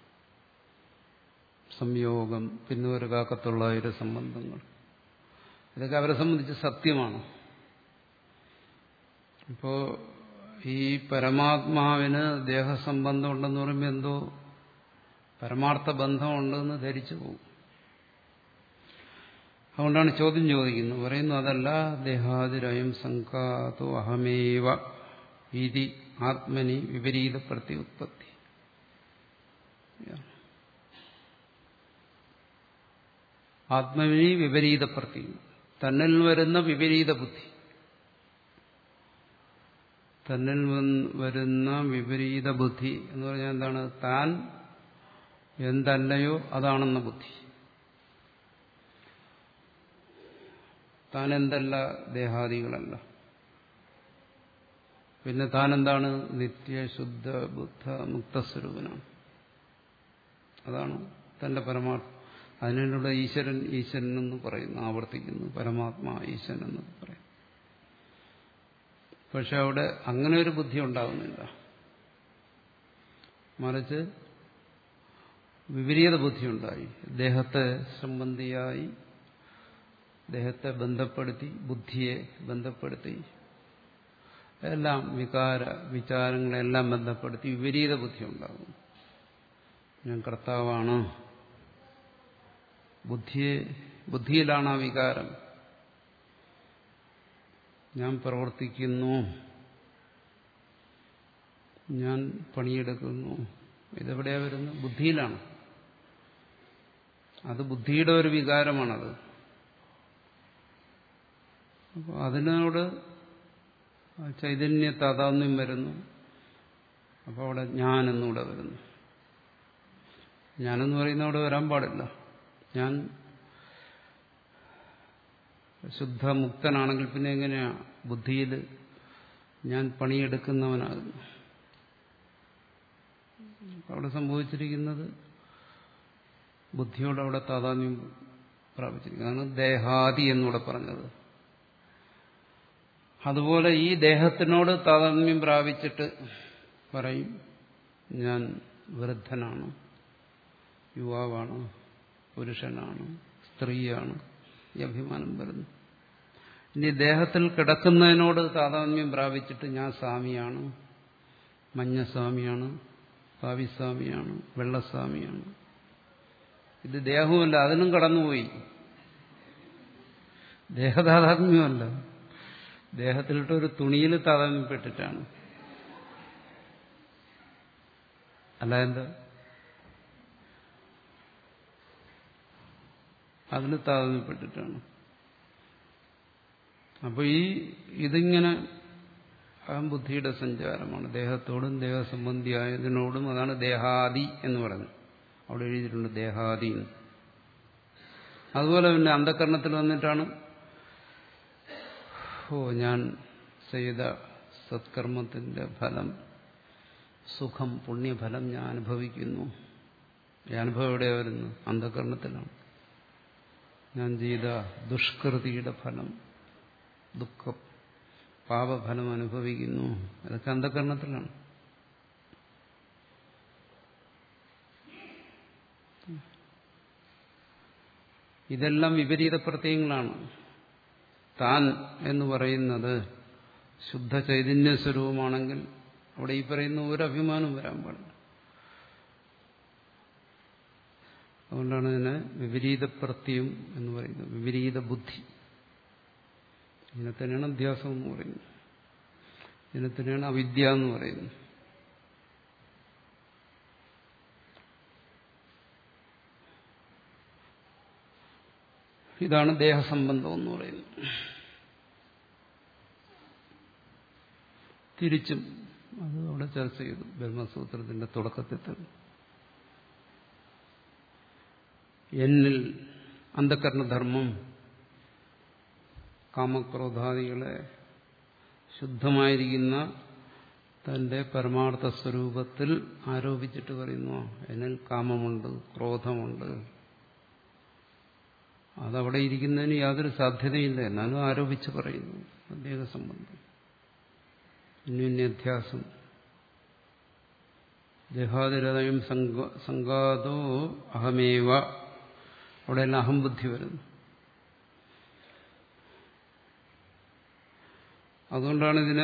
സംയോഗം, പിന്നെ ഒരു കാക്കത്തൊള്ളായിരം സംബന്ധങ്ങൾ. ഇതൊക്കെ അവരെ സംബന്ധിച്ച് സത്യമാണ്. ഇപ്പോ ഈ പരമാത്മാവിന് ദേഹസംബന്ധം ഉണ്ടെന്ന് പറയുമ്പോൾ എന്തോ പരമാർത്ഥ ബന്ധമുണ്ടെന്ന് ധരിച്ചു പോകും. അതുകൊണ്ടാണ് ചോദ്യം ചോദിക്കുന്നത്. പറയുന്നു അതല്ല, ദേഹാദിരയം സംഘാതോ അഹമേവ ഇതി ആത്മനി വിപരീത പ്രത്യുത്പത്തി. ആത്മവിനി വിപരീത പ്രതി, തന്നിൽ വരുന്ന വിപരീത ബുദ്ധി, തന്നിൽ വരുന്ന വിപരീത ബുദ്ധി എന്ന് പറഞ്ഞാൽ എന്താണ്? താൻ എന്തല്ലയോ അതാണെന്ന ബുദ്ധി. താൻ എന്തല്ല, ദേഹാദികളല്ല. പിന്നെ താൻ എന്താണ്? നിത്യശുദ്ധ ബുദ്ധ മുക്തസ്വരൂപനാണ്. അതാണ് തന്റെ പരമാർത്ഥം. അതിനുള്ള ഈശ്വരൻ ഈശ്വരൻ എന്ന് പറയുന്നു, ആവർത്തിക്കുന്നു. പരമാത്മാ ഈശ്വരൻ എന്നൊക്കെ പറയും. പക്ഷെ അവിടെ അങ്ങനെ ഒരു ബുദ്ധി ഉണ്ടാകുന്നില്ല. മറിച്ച് വിപരീത ബുദ്ധി ഉണ്ടായി. ദേഹത്തെ സംബന്ധിയായി ദേഹത്തെ ബന്ധപ്പെടുത്തി, ബുദ്ധിയെ ബന്ധപ്പെടുത്തി, എല്ലാം വികാര വിചാരങ്ങളെല്ലാം ബന്ധപ്പെടുത്തി വിപരീത ബുദ്ധി ഉണ്ടാകുന്നു. ഞാൻ കർത്താവാണ്. ബുദ്ധിയെ ബുദ്ധിയിലാണ് ആ വികാരം. ഞാൻ പ്രവർത്തിക്കുന്നു, ഞാൻ പണിയെടുക്കുന്നു. ഇതെവിടെയാ വരുന്നത്? ബുദ്ധിയിലാണ്. അത് ബുദ്ധിയുടെ ഒരു വികാരമാണത്. അപ്പോൾ അതിനോട് ചൈതന്യ താതാത്മ്യം വരുന്നു. അപ്പോൾ അവിടെ ഞാനെന്നൂടെ വരുന്നു. ഞാനെന്ന് പറയുന്ന അവിടെ വരാൻ പാടില്ല. ഞാൻ ശുദ്ധമുക്തനാണെങ്കിൽ പിന്നെ എങ്ങനെയാ ബുദ്ധിയിൽ ഞാൻ പണിയെടുക്കുന്നവനാകുന്നു? അവിടെ സംഭവിച്ചിരിക്കുന്നത് ബുദ്ധിയോട് അവിടെ താതാത്മ്യം പ്രാപിച്ചിരിക്കുന്നു. അതാണ് ദേഹാദി എന്നൂടെ പറഞ്ഞത്. അതുപോലെ ഈ ദേഹത്തിനോട് താതാത്മ്യം പ്രാപിച്ചിട്ട് പറയും ഞാൻ വൃദ്ധനാണ്, യുവാവാണ്, പുരുഷനാണ്, സ്ത്രീയാണ്. ഈ അഭിമാനം വരുന്നു. ഇനി ദേഹത്തിൽ കിടക്കുന്നതിനോട് താതാത്മ്യം പ്രാപിച്ചിട്ട് ഞാൻ സ്വാമിയാണ്, മഞ്ഞസ്വാമിയാണ്, ഭാവിസ്വാമിയാണ്, വെള്ളസ്വാമിയാണ്. ഇത് ദേഹവുമല്ല, അതിനും കടന്നുപോയി. ദേഹതാതാത്മ്യമല്ല, ദേഹത്തിലിട്ട് ഒരു തുണിയിൽ താതാത്മ്യപ്പെട്ടിട്ടാണ്. അല്ല എന്താ? അതിന് താതാത്മ്യപ്പെട്ടിട്ടാണ്. അപ്പൊ ഈ ഇതിങ്ങനെ അഹംബുദ്ധിയുടെ സഞ്ചാരമാണ്. ദേഹത്തോടും ദേഹസംബന്ധിയായതിനോടും. അതാണ് ദേഹാദി എന്ന് പറയുന്നത്. അവിടെ എഴുതിയിട്ടുണ്ട് ദേഹാദി. അതുപോലെ പിന്നെ അന്ധകരണത്തിൽ വന്നിട്ടാണ് ഓ ഞാൻ ചെയ്ത സത്കർമ്മത്തിന്റെ ഫലം, സുഖം, പുണ്യഫലം ഞാൻ അനുഭവിക്കുന്നു. ഈ അനുഭവം എവിടെയാ വരുന്നു? അന്ധകരണത്തിലാണ്. ഞാൻ ചെയ്ത ദുഷ്കൃതിയുടെ ഫലം, ദുഃഖം, പാപഫലം അനുഭവിക്കുന്നു. അതൊക്കെ അന്ധകരണത്തിലാണ്. ഇതെല്ലാം വിപരീത പ്രത്യയങ്ങളാണ്. താൻ എന്ന് പറയുന്നത് ശുദ്ധ ചൈതന്യ സ്വരൂപമാണെങ്കിൽ അവിടെ ഈ പറയുന്ന ഒരു അഭിമാനം വരാൻ പാടില്ല. അതുകൊണ്ടാണ് ഇതിനെ വിപരീത പ്രത്യയം എന്ന് പറയുന്നത്, വിപരീത ബുദ്ധി. ഇതിനെ തന്നെയാണ് അധ്യാസം എന്ന് പറയുന്നത്. ഇതിനെ തന്നെയാണ് അവിദ്യ എന്ന് പറയുന്നത്. ഇതാണ് ദേഹസംബന്ധം എന്ന് പറയുന്നത്. തിരിച്ചും അത് അവിടെ ചർച്ച ചെയ്തു ബ്രഹ്മസൂത്രത്തിന്റെ തുടക്കത്തിൽ തന്നെ. എന്നിൽ അന്ധകരണധർമ്മം കാമക്രോധാദികളെ ശുദ്ധമായിരിക്കുന്ന തന്റെ പരമാർത്ഥ സ്വരൂപത്തിൽ ആരോപിച്ചിട്ട് പറയുന്നു എന്നിൽ കാമമുണ്ട്, ക്രോധമുണ്ട്. അതവിടെ ഇരിക്കുന്നതിന് യാതൊരു സാധ്യതയില്ല, എന്നാലും ആരോപിച്ച് പറയുന്നു. ദേഹസംബന്ധം അന്യോന്യാധ്യാസം ദേഹാതിരതയും സംഘാതോ അഹമേവ. അവിടെയെല്ലാം അഹംബുദ്ധി വരുന്നു. അതുകൊണ്ടാണ് ഇതിനെ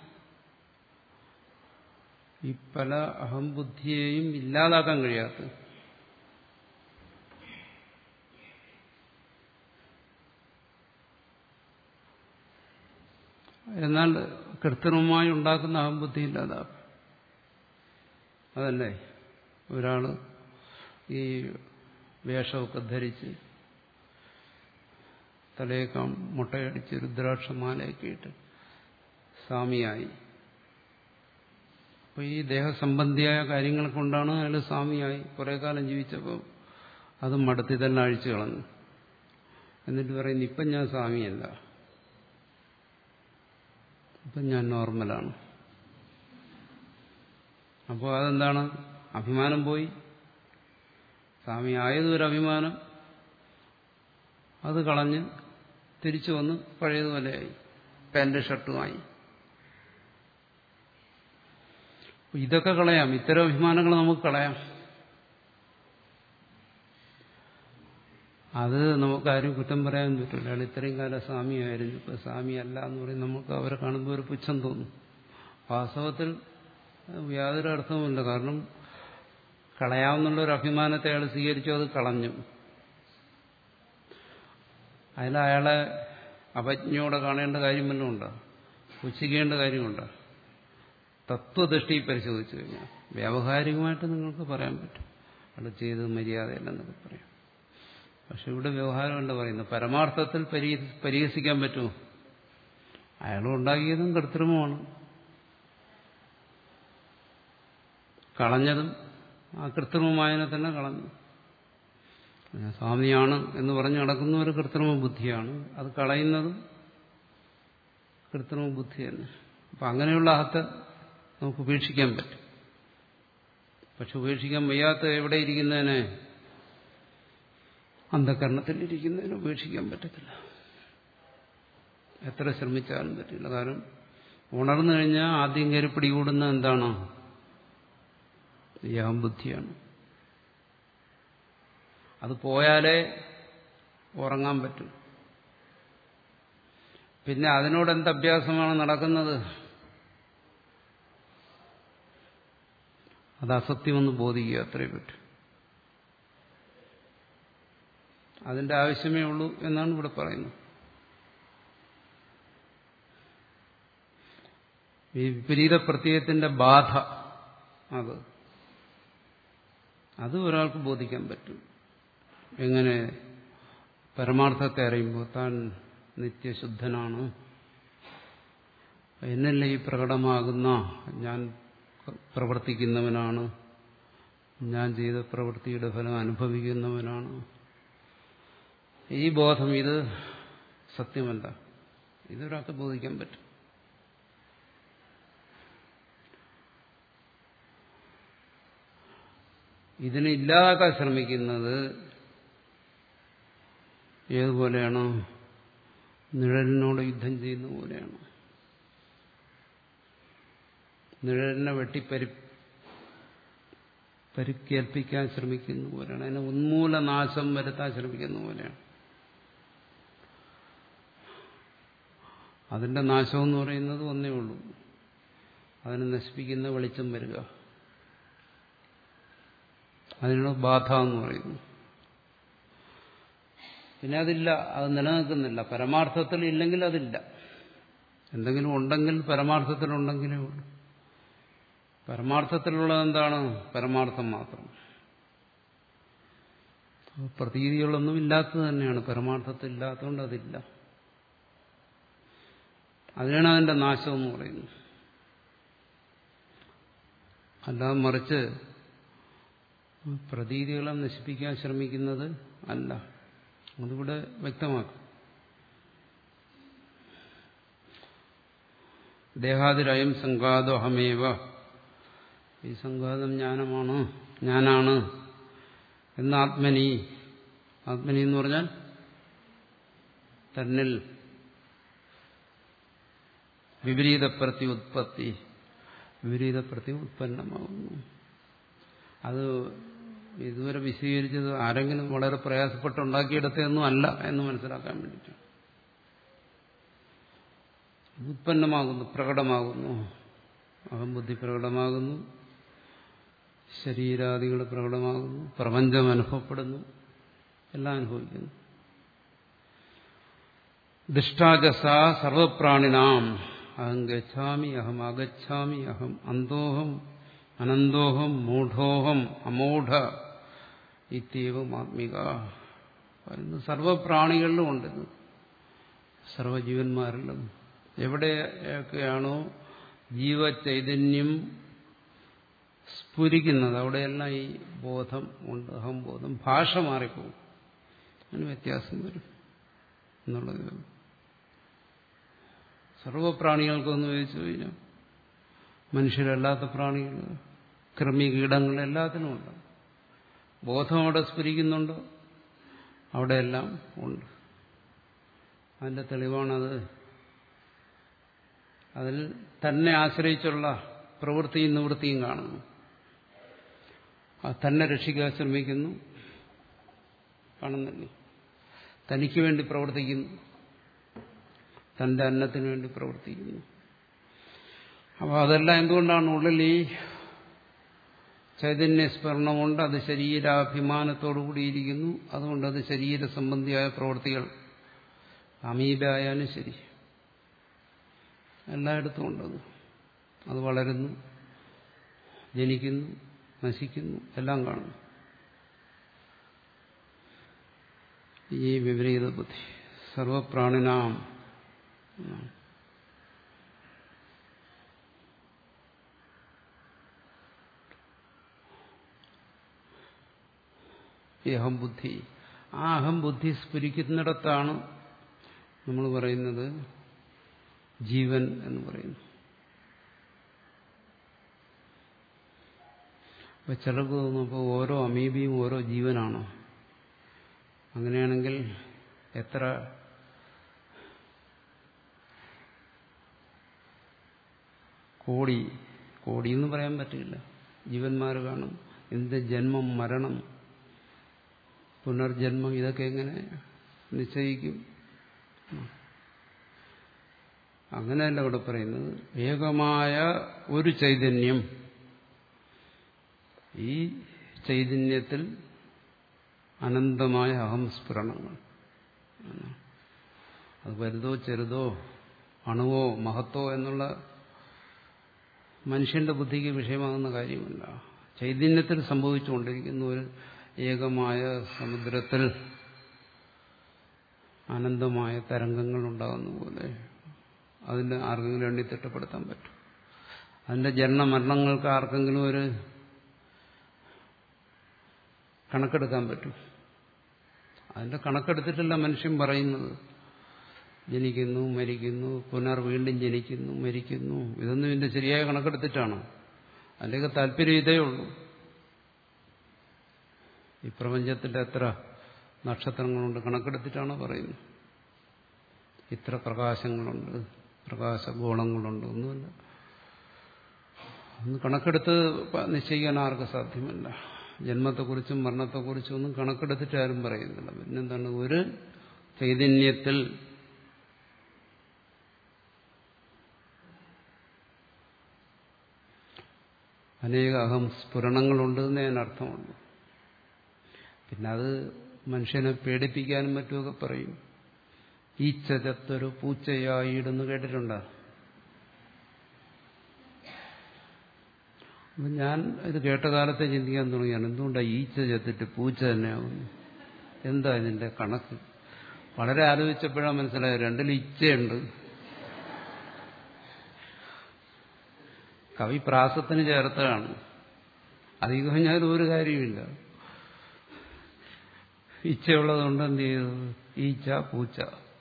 ഈ പല അഹംബുദ്ധിയെയും ഇല്ലാതാക്കാൻ കഴിയാത്തത്. എന്നാൽ കൃത്രിമമായി ഉണ്ടാക്കുന്ന അഹംബുദ്ധി ഇല്ലാതാക്കും. അതല്ലേ ഒരാള് ഈ വേഷമൊക്കെ ധരിച്ച് തലയേക്കാം മുട്ടയടിച്ച് രുദ്രാക്ഷമാലയൊക്കെ ഇട്ട് സ്വാമിയായി. അപ്പൊ ഈ ദേഹസംബന്ധിയായ കാര്യങ്ങൾ കൊണ്ടാണ് അയാൾ സ്വാമിയായി. കുറെ കാലം ജീവിച്ചപ്പോൾ അത് മടത്തി തന്നെ അഴിച്ചു കളഞ്ഞു. എന്നിട്ട് പറയുന്നു ഇപ്പം ഞാൻ സ്വാമിയല്ല, ഇപ്പം ഞാൻ നോർമലാണ്. അപ്പോൾ അതെന്താണ്? അഭിമാനം പോയി. സ്വാമി ആയതൊരു അഭിമാനം, അത് കളഞ്ഞ് തിരിച്ചു വന്ന് പഴയതുപോലെയായി, പാന്റ് ഷർട്ടുമായി. ഇതൊക്കെ കളയാം, ഇത്തരം അഭിമാനങ്ങൾ നമുക്ക് കളയാം. അത് നമുക്കാരും കുറ്റം പറയാൻ പറ്റില്ല. അയാൾ ഇത്രയും കാലം സ്വാമിയായിരുന്നു, ഇപ്പൊ സ്വാമി അല്ല എന്ന് പറയും. നമുക്ക് അവരെ കാണുമ്പോൾ ഒരു പുച്ഛം തോന്നും. വാസ്തവത്തിൽ യാതൊരു അർത്ഥവുമില്ല. കാരണം കളയാവുന്നുള്ളൊരു അഭിമാനത്തെ അയാൾ സ്വീകരിച്ചു, അത് കളഞ്ഞു. അതിൽ അയാളെ അപജ്ഞയോടെ കാണേണ്ട കാര്യം വല്ലതും ഉണ്ടോ? പുച്ഛിക്കേണ്ട കാര്യമുണ്ടോ? തത്വദൃഷ്ടി പരിശോധിച്ചു കഴിഞ്ഞാൽ വ്യാവഹാരികമായിട്ട് നിങ്ങൾക്ക് പറയാൻ പറ്റും അയാൾ ചെയ്തത് മര്യാദയില്ലെന്നൊക്കെ പറയാം. പക്ഷെ ഇവിടെ വ്യവഹാരമല്ല പറയുന്നത്. പരമാർത്ഥത്തിൽ പരിഹസിക്കാൻ പറ്റുമോ? അയാൾ ഉണ്ടാക്കിയതും കൃത്രിമമാണ്, കളഞ്ഞതും ആ കൃത്രിമമായതിനെ തന്നെ കളഞ്ഞു. സ്വാമിയാണ് എന്ന് പറഞ്ഞ് നടക്കുന്ന ഒരു കൃത്രിമ ബുദ്ധിയാണ്, അത് കളയുന്നതും കൃത്രിമ ബുദ്ധി തന്നെ. അപ്പം അങ്ങനെയുള്ള അഹത്തെ നമുക്ക് ഉപേക്ഷിക്കാൻ പറ്റും. പക്ഷെ ഉപേക്ഷിക്കാൻ വയ്യാത്ത എവിടെ ഇരിക്കുന്നതിനെ, അന്ധകരണത്തിലിരിക്കുന്നതിന് ഉപേക്ഷിക്കാൻ പറ്റത്തില്ല. എത്ര ശ്രമിച്ചാലും പറ്റില്ല. കാരണം ഉണർന്നു കഴിഞ്ഞാൽ ആദ്യം കയറി പിടികൂടുന്ന എന്താണോ? ഈ അഹംബുദ്ധിയാണ്. അത് പോയാലേ ഉറങ്ങാൻ പറ്റും. പിന്നെ അതിനോട് എന്ത് അഭ്യാസമാണ് നടക്കുന്നത്? അത് അസത്യമെന്ന് ബോധിക്കുക, അത്രയേ പറ്റൂ. അതിന്റെ ആവശ്യമേ ഉള്ളൂ എന്നാണ് ഇവിടെ പറയുന്നത്. ഈ വിപരീത പ്രത്യയത്തിന്റെ ബാധ അത് അത് ഒരാൾക്ക് ബോധിക്കാൻ പറ്റും. എങ്ങനെ? പരമാർത്ഥത്തെ അറിയുമ്പോൾ താൻ നിത്യശുദ്ധനാണ്, എന്നല്ല ഈ പ്രകടമാകുന്ന ഞാൻ പ്രവർത്തിക്കുന്നവനാണ്, ഞാൻ ചെയ്ത പ്രവൃത്തിയുടെ ഫലം അനുഭവിക്കുന്നവനാണ്. ഈ ബോധം ഇത് സത്യമല്ല, ഇതൊരാൾക്ക് ബോധിക്കാൻ പറ്റും. ഇതിനെ ഇല്ലാതാക്കാൻ ശ്രമിക്കുന്നത് ഏതുപോലെയാണ്? നിഴലിനോട് യുദ്ധം ചെയ്യുന്ന പോലെയാണ്. നിഴലിനെ വെട്ടിപ്പരി പരിക്കേൽപ്പിക്കാൻ ശ്രമിക്കുന്ന പോലെയാണ്. അതിനെ ഉന്മൂലനാശം വരുത്താൻ ശ്രമിക്കുന്ന പോലെയാണ്. അതിന്റെ നാശമെന്ന് പറയുന്നത് ഒന്നേ ഉള്ളൂ, അതിനെ നശിപ്പിക്കുന്ന വെളിച്ചം വരിക. അതിനാണ് ബാധ എന്ന് പറയുന്നത്. പിന്നെ അതില്ല, അത് നിലനിൽക്കുന്നില്ല. പരമാർത്ഥത്തിൽ ഇല്ലെങ്കിൽ അതില്ല. എന്തെങ്കിലും ഉണ്ടെങ്കിൽ പരമാർത്ഥത്തിലുണ്ടെങ്കിലേ ഉള്ളൂ. പരമാർത്ഥത്തിലുള്ളത് എന്താണ്? പരമാർത്ഥം മാത്രം. പ്രതീതികളൊന്നും ഇല്ലാത്തത് തന്നെയാണ്. പരമാർത്ഥത്തിൽ ഇല്ലാത്തതുകൊണ്ട് അതില്ല. അതിനാണ് അതിന്റെ നാശം എന്ന് പറയുന്നത്. അല്ലാതെ മറിച്ച് പ്രതീതികളെ നശിപ്പിക്കാൻ ശ്രമിക്കുന്നത് അല്ല. അതിവിടെ വ്യക്തമാക്കും. ദേഹാതിരയം സംഘാതോഹമേവ, ഈ സംഘാതം ജ്ഞാനമാണ്, ഞാനാണ് എന്ന ആത്മനി. ആത്മനി എന്ന് പറഞ്ഞാൽ തന്നിൽ വിപരീത പ്രതി ഉത്പത്തി, വിപരീത പ്രതി ഉത്പന്നമാകുന്നു. അത് ഇതുവരെ വിശദീകരിച്ചത് ആരെങ്കിലും വളരെ പ്രയാസപ്പെട്ടുണ്ടാക്കിയെടുത്തൊന്നും അല്ല എന്ന് മനസ്സിലാക്കാൻ വേണ്ടിയിട്ടാണ്. ഉത്പന്നമാകുന്നു, പ്രകടമാകുന്നു. അഹംബുദ്ധി പ്രകടമാകുന്നു, ശരീരാദികൾ പ്രകടമാകുന്നു, പ്രപഞ്ചം അനുഭവപ്പെടുന്നു, എല്ലാം അനുഭവിക്കുന്നു. ദൃഷ്ടാജസ സർവപ്രാണിനാം അഹം ഗച്ഛാമി അഹം അഗച്ഛാമി അഹം അന്തോഹം അനന്തോഹം മൂഢോഹം അമൂഢ ഇത്യവും ആത്മിക. സർവപ്രാണികളിലും ഉണ്ട്, സർവജീവന്മാരിലും. എവിടെയൊക്കെയാണോ ജീവചൈതന്യം സ്ഫുരിക്കുന്നത് അവിടെയെല്ലാം ഈ ബോധം ഉണ്ട്, അഹംബോധം. ഭാഷ മാറിപ്പോകും, അതിന് വ്യത്യാസം വരും എന്നുള്ളത്. സർവപ്രാണികൾക്കൊന്ന് ചോദിച്ചു കഴിഞ്ഞാൽ, മനുഷ്യരല്ലാത്ത പ്രാണികൾ, കൃമി, കീടങ്ങൾ എല്ലാത്തിനും ഉണ്ട്. ബോധം അവിടെ സ്ഫുരിക്കുന്നുണ്ടോ അവിടെയെല്ലാം ഉണ്ട്. അതിന്റെ തെളിവാണത്. അതിൽ തന്നെ ആശ്രയിച്ചുള്ള പ്രവൃത്തിയും നിവൃത്തിയും കാണുന്നു. അത് തന്നെ രക്ഷിക്കാൻ ശ്രമിക്കുന്നു, കാണുന്നില്ല. തനിക്ക് വേണ്ടി പ്രവർത്തിക്കുന്നു, തന്റെ അന്നത്തിന് വേണ്ടി പ്രവർത്തിക്കുന്നു. അപ്പോൾ അതെല്ലാം എന്തുകൊണ്ടാണ്? ഉള്ളിൽ ഈ ചൈതന്യസ്മരണമുണ്ട്, അത് ശരീരാഭിമാനത്തോടു കൂടിയിരിക്കുന്നു. അതുകൊണ്ട് അത് ശരീര സംബന്ധിയായ പ്രവൃത്തികൾ, അമീബായാലും ശരി, എല്ലായിടത്തും ഉണ്ടത്. അത് വളരുന്നു, ജനിക്കുന്നു, നശിക്കുന്നു, എല്ലാം കാണുന്നു. ഈ വിപരീത ബുദ്ധി സർവപ്രാണിനാം ഈ അഹംബുദ്ധി, ആ അഹംബുദ്ധി സ്ഫുരിക്കുന്നിടത്താണ് നമ്മൾ പറയുന്നത് ജീവൻ എന്ന് പറയുന്നു. അപ്പൊ ചിലർക്ക് തോന്നുമ്പോൾ ഓരോ അമീബിയും ഓരോ ജീവനാണോ? അങ്ങനെയാണെങ്കിൽ എത്ര കോടി കോടി എന്ന് പറയാൻ പറ്റില്ല ജീവന്മാർ കാണും. എന്ത് ജന്മം, മരണം, പുനർജന്മം, ഇതൊക്കെ എങ്ങനെ നിശ്ചയിക്കും? അങ്ങനെയല്ല ഇവിടെ പറയുന്നത്. ഏകമായ ഒരു ചൈതന്യം, ഈ ചൈതന്യത്തിൽ അനന്തമായ അഹംസ്ഫുരണങ്ങൾ. അത് വലുതോ ചെറുതോ അണുവോ മഹത്തോ എന്നുള്ള മനുഷ്യന്റെ ബുദ്ധിക്ക് വിഷയമാകുന്ന കാര്യമല്ല. ചൈതന്യത്തിൽ സംഭവിച്ചുകൊണ്ടിരിക്കുന്ന ഒരു ഏകമായ സമുദ്രത്തിൽ അനന്തമായ തരംഗങ്ങൾ ഉണ്ടാകുന്ന പോലെ അതിന് ആർക്കെങ്കിലും എണ്ണി തിട്ടപ്പെടുത്താൻ പറ്റും. അതിന്റെ ജനനമരണങ്ങൾക്ക് ആർക്കെങ്കിലും ഒരു കണക്കെടുക്കാൻ പറ്റും? അതിന്റെ കണക്കെടുത്തിട്ടല്ല മനുഷ്യൻ പറയുന്നത്. ജനിക്കുന്നു, മരിക്കുന്നു, പുനർ വീണ്ടും ജനിക്കുന്നു, മരിക്കുന്നു. ഇതൊന്നും ഇതിന്റെ ശരിയായ കണക്കെടുത്തിട്ടാണോ? അതിൻ്റെയൊക്കെ താല്പര്യം ഇതേ ഉള്ളൂ. ഈ പ്രപഞ്ചത്തിന്റെ എത്ര നക്ഷത്രങ്ങളുണ്ട് കണക്കെടുത്തിട്ടാണോ പറയുന്നത്? ഇത്ര പ്രകാശങ്ങളുണ്ട്, പ്രകാശഗോളങ്ങളുണ്ട്, ഒന്നുമില്ല. ഒന്ന് കണക്കെടുത്ത് നിശ്ചയിക്കാൻ ആർക്കും സാധ്യമല്ല. ജന്മത്തെക്കുറിച്ചും മരണത്തെക്കുറിച്ചും ഒന്നും കണക്കെടുത്തിട്ട് ആരും പറയുന്നില്ല. പിന്നെന്താണ്? ഒരു ചൈതന്യത്തിൽ അനേക അഹം സ്ഫുരണങ്ങളുണ്ട് എന്നേ അതിനർത്ഥമുള്ളൂ. പിന്നെ അത് മനുഷ്യനെ പേടിപ്പിക്കാനും മറ്റുമൊക്കെ പറയും. ഈച്ച ചത്തൊരു പൂച്ചയായിടുന്ന് കേട്ടിട്ടുണ്ടോ? അപ്പം ഞാൻ ഇത് കേട്ട കാലത്തെ ചിന്തിക്കാൻ തുടങ്ങിയാണ്, എന്തുകൊണ്ടാണ് ഈച്ച ചത്തിട്ട് പൂച്ച തന്നെയാവുന്നു? എന്താ ഇതിന്റെ കണക്ക്? വളരെ ആലോചിച്ചപ്പോഴാണ് മനസ്സിലായത്, രണ്ടിൽ ഇച്ചയുണ്ട്. കവി പ്രാസത്തിന് ചേർത്തതാണ്. അതിൽ കഴിഞ്ഞാൽ ഒരു കാര്യമില്ല. ഇച്ചയുള്ളതുകൊണ്ട് എന്ത് ചെയ്തു? ഈച്ച, പൂച്ച.